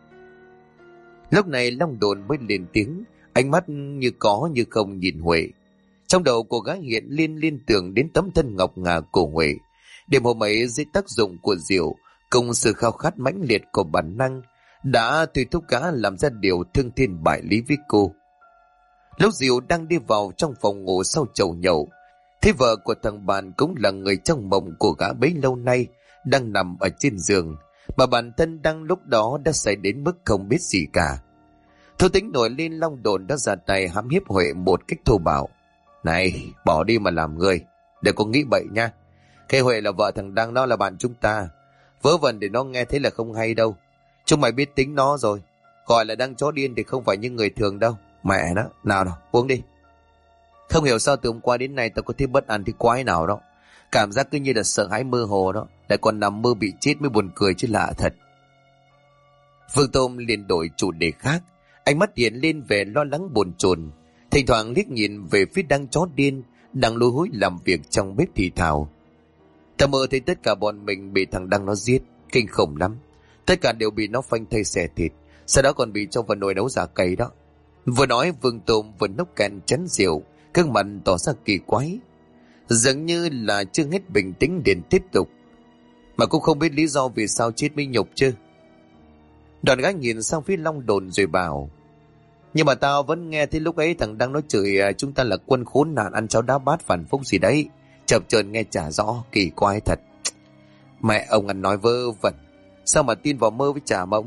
Lúc này Long Đồn mới lên tiếng, ánh mắt như có như không nhìn Huệ. Trong đầu cô gái hiện liên tưởng đến tấm thân ngọc ngà của Huệ. Đêm hôm ấy dưới tác dụng của rượu cùng sự khao khát mãnh liệt của bản năng đã tùy thúc gã làm ra điều thương thiên bại lý với cô. Lúc Diệu đang đi vào trong phòng ngủ sau chầu nhậu, thế vợ của thằng Bàn cũng là người trong mộng của gã bấy lâu nay đang nằm ở trên giường, mà bản thân đang lúc đó đã say đến mức không biết gì cả. Thô tính nổi lên, Long Đồn đã ra tay hãm hiếp Huệ một cách thô bạo. Này, bỏ đi mà làm người, đừng có nghĩ bậy nha. Cái Huệ là vợ thằng Đăng, nó là bạn chúng ta. Vớ vẩn để nó nghe thấy là không hay đâu. Chúng mày biết tính nó rồi. Gọi là Đăng chó điên thì không phải như người thường đâu. Mẹ nó, nào uống đi. Không hiểu sao từ hôm qua đến nay tao có thấy bất an thì quái nào đó. Cảm giác cứ như là sợ hãi mơ hồ đó. Lại còn nằm mơ bị chết mới buồn cười chứ lạ thật. Vương Tôm liền đổi chủ đề khác. Ánh mắt hiện lên về lo lắng bồn chồn. Thỉnh thoảng liếc nhìn về phía Đăng chó điên đang lúi húi làm việc trong bếp thì thào: Ta mơ thấy tất cả bọn mình bị thằng Đăng nó giết, kinh khủng lắm. Tất cả đều bị nó phanh thây xẻ thịt, sau đó còn bị cho vào nồi nấu giả cầy đó. Vừa nói Vương Tôm vừa nốc cạn chén rượu, gương mặt tỏ ra kỳ quái, dường như là chưa hết bình tĩnh để tiếp tục. Mà cũng không biết lý do vì sao chết mới nhục chứ. Đoàn gái nhìn sang phía Long Đồn rồi bảo: Nhưng mà tao vẫn nghe thấy lúc ấy thằng Đăng nó chửi chúng ta là quân khốn nạn ăn cháo đá bát phản phúc gì đấy. Chập chờn nghe chả rõ, kỳ quái thật. Mẹ ông ăn nói vơ vẩn, sao mà tin vào mơ với chả mông.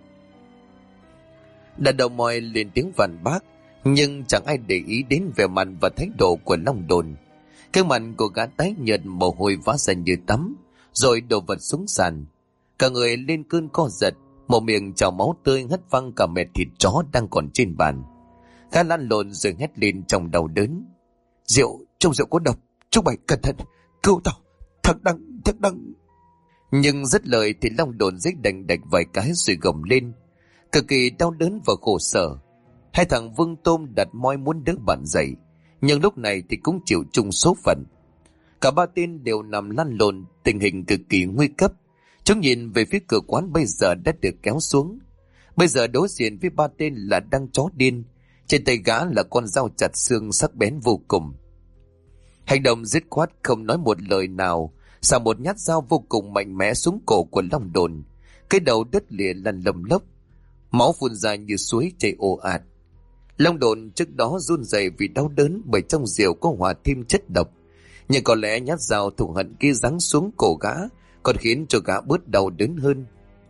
Đàn đầu mòi lên tiếng phản bác, nhưng chẳng ai để ý đến vẻ mặt và thái độ của Long Đồn. Cái mặt của gã tái nhợt, mồ hôi vã ra như tắm, rồi đổ vật xuống sàn. Cả người lên cơn co giật, một miệng trào máu tươi hất văng cả mệt thịt chó đang còn trên bàn. Gã lăn lộn rồi hét lên trong đau đớn. Trong rượu có độc, chúng mày cẩn thận, cứu tao, thằng Đăng. Nhưng dứt lời thì Long Đồn rít đành đạch vài cái rồi gầm lên, cực kỳ đau đớn và khổ sở. Hai thằng Vương Tôm đặt moi muốn đỡ bạn dậy, nhưng lúc này thì cũng chịu chung số phận. Cả ba tên đều nằm lăn lộn, tình hình cực kỳ nguy cấp. Chúng nhìn về phía cửa quán bây giờ đã được kéo xuống. Bây giờ đối diện với ba tên là Đăng chó điên, trên tay gã là con dao chặt xương sắc bén vô cùng. Hành động dứt khoát không nói một lời nào, xả một nhát dao vô cùng mạnh mẽ xuống cổ của Long Đồn. Cái đầu đứt lìa lăn lầm lốc, máu phun ra như suối chảy ồ ạt. Long Đồn trước đó run rẩy vì đau đớn, bởi trong rượu có hòa thêm chất độc, nhưng có lẽ nhát dao thù hận kia giáng xuống cổ gã còn khiến cho gã bớt đau đớn hơn.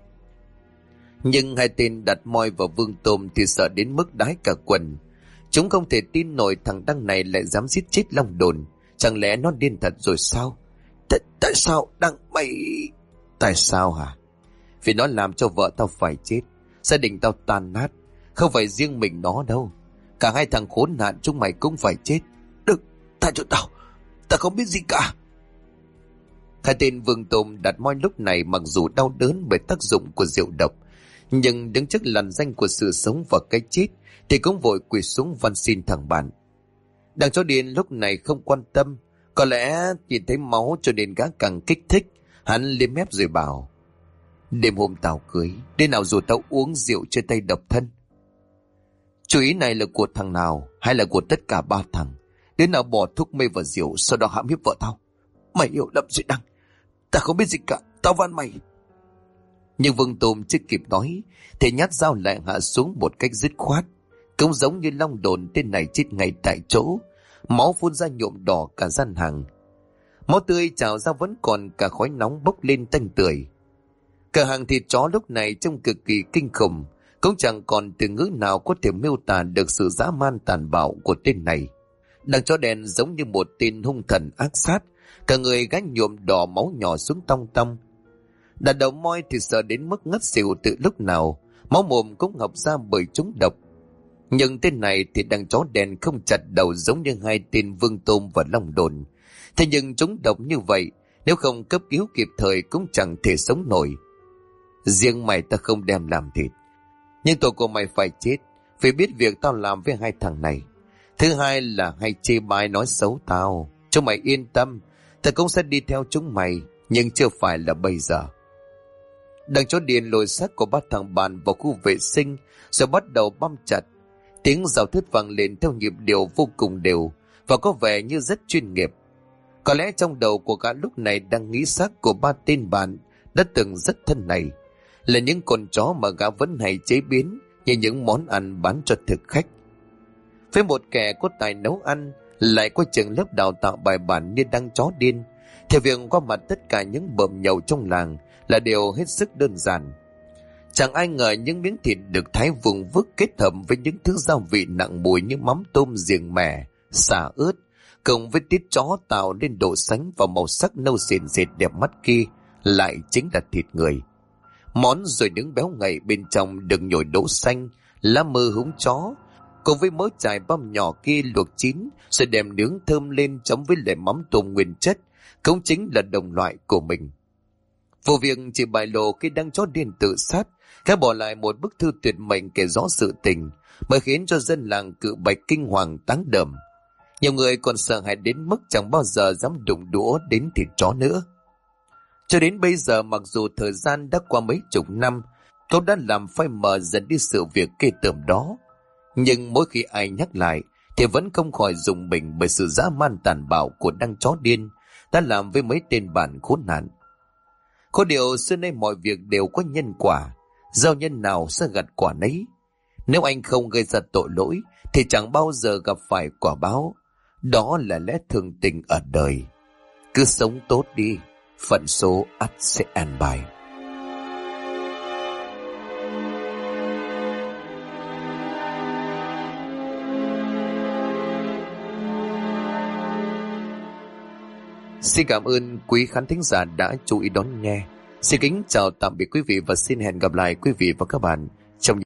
Nhưng hai tên Đặt Moi và Vương Tôm thì sợ đến mức đái cả quần. Chúng không thể tin nổi thằng Đăng này lại dám giết chết Long Đồn. Chẳng lẽ nó điên thật rồi sao? Tại sao Đăng mày... Tại sao hả? Vì nó làm cho vợ tao phải chết, gia đình tao tan nát. Không phải riêng mình nó đâu, cả hai thằng khốn nạn chúng mày cũng phải chết. Đừng, tha cho tao không biết gì cả. Hai tên Vương Tôm Đặt Moi lúc này mặc dù đau đớn bởi tác dụng của rượu độc, nhưng đứng trước làn danh của sự sống và cái chết thì cũng vội quỳ xuống van xin thằng bạn. Đằng chó điên lúc này không quan tâm, có lẽ nhìn thấy máu cho nên gã càng kích thích. Hắn liếm mép rồi bảo: đêm hôm tao cưới, đêm nào dù tao uống rượu chơi tay độc thân. Chú ý này là của thằng nào hay là của tất cả ba thằng? Đến nào bỏ thuốc mê vào rượu, sau đó hãm hiếp vợ tao? Mày hiểu lầm rồi Đăng, tao không biết gì cả, tao van mày. Nhưng Vương Tôm chưa kịp nói thì nhát dao lại hạ xuống một cách dứt khoát. Cũng giống như Long Đồn, tên này chết ngay tại chỗ, máu phun ra nhuộm đỏ cả gian hàng. Máu tươi trào ra vẫn còn cả khói nóng bốc lên tanh tưởi. Cửa hàng thịt chó lúc này trông cực kỳ kinh khủng, cũng chẳng còn từ ngữ nào có thể miêu tả được sự dã man tàn bạo của tên này. Đằng chó đen giống như một tên hung thần ác sát, cả người gánh nhuộm đỏ máu nhỏ xuống tong tong. Đàn đầu Moi thì sợ đến mức ngất xỉu từ lúc nào, máu mồm cũng ngập ra bởi trúng độc. Nhưng tên này thì đằng chó đen không chặt đầu giống như hai tên Vương Tôm và Long Đồn. Thế nhưng trúng độc như vậy, nếu không cấp cứu kịp thời cũng chẳng thể sống nổi. Riêng mày ta không đem làm thịt, nhưng tội của mày phải chết, vì biết việc tao làm với hai thằng này. Thứ hai là hay chê bai nói xấu tao. Chúng mày yên tâm, ta cũng sẽ đi theo chúng mày, nhưng chưa phải là bây giờ. Đằng chó điên lôi xác của ba thằng bạn vào khu vệ sinh, rồi bắt đầu băm chặt. Tiếng rào thứt vang lên theo nhịp điệu vô cùng đều và có vẻ như rất chuyên nghiệp. Có lẽ trong đầu của gã lúc này đang nghĩ xác của ba tên bạn đã từng rất thân này là những con chó mà gã vẫn hay chế biến như những món ăn bán cho thực khách. Với một kẻ có tài nấu ăn, lại có trường lớp đào tạo bài bản như Đăng chó điên, thì việc qua mặt tất cả những bợm nhậu trong làng là điều hết sức đơn giản. Chẳng ai ngờ những miếng thịt được thái vùng vức kết hợp với những thứ gia vị nặng mùi như mắm tôm, riềng mẻ, xả ớt, cộng với tiết chó tạo nên độ sánh và màu sắc nâu sền sệt đẹp mắt kia lại chính là thịt người. Món rồi nướng béo ngậy bên trong được nhồi đỗ xanh, lá mơ húng chó, cùng với mớ chài băm nhỏ kia luộc chín rồi đem nướng thơm lên chấm với lại mắm tôm nguyên chất, cũng chính là đồng loại của mình. Vụ việc chỉ bại lộ khi Đăng chó điên tự sát, cái bỏ lại một bức thư tuyệt mệnh kể rõ sự tình, mới khiến cho dân làng Cự Bạch kinh hoàng táng đờm. Nhiều người còn sợ hãi đến mức chẳng bao giờ dám đụng đũa đến thịt chó nữa. Cho đến bây giờ, mặc dù thời gian đã qua mấy chục năm, tôi đã làm phai mờ dần đi sự việc ghê tởm đó, nhưng mỗi khi ai nhắc lại thì vẫn không khỏi rùng mình bởi sự dã man tàn bạo của Đăng chó điên đã làm với mấy tên bạn khốn nạn. Có điều xưa nay mọi việc đều có nhân quả, gieo nhân nào sẽ gặt quả nấy. Nếu anh không gây ra tội lỗi thì chẳng bao giờ gặp phải quả báo. Đó là lẽ thường tình ở đời. Cứ sống tốt đi, phận số ắt sẽ an bài. Xin cảm ơn quý khán thính giả đã chú ý đón nghe. Xin kính chào tạm biệt quý vị và xin hẹn gặp lại quý vị và các bạn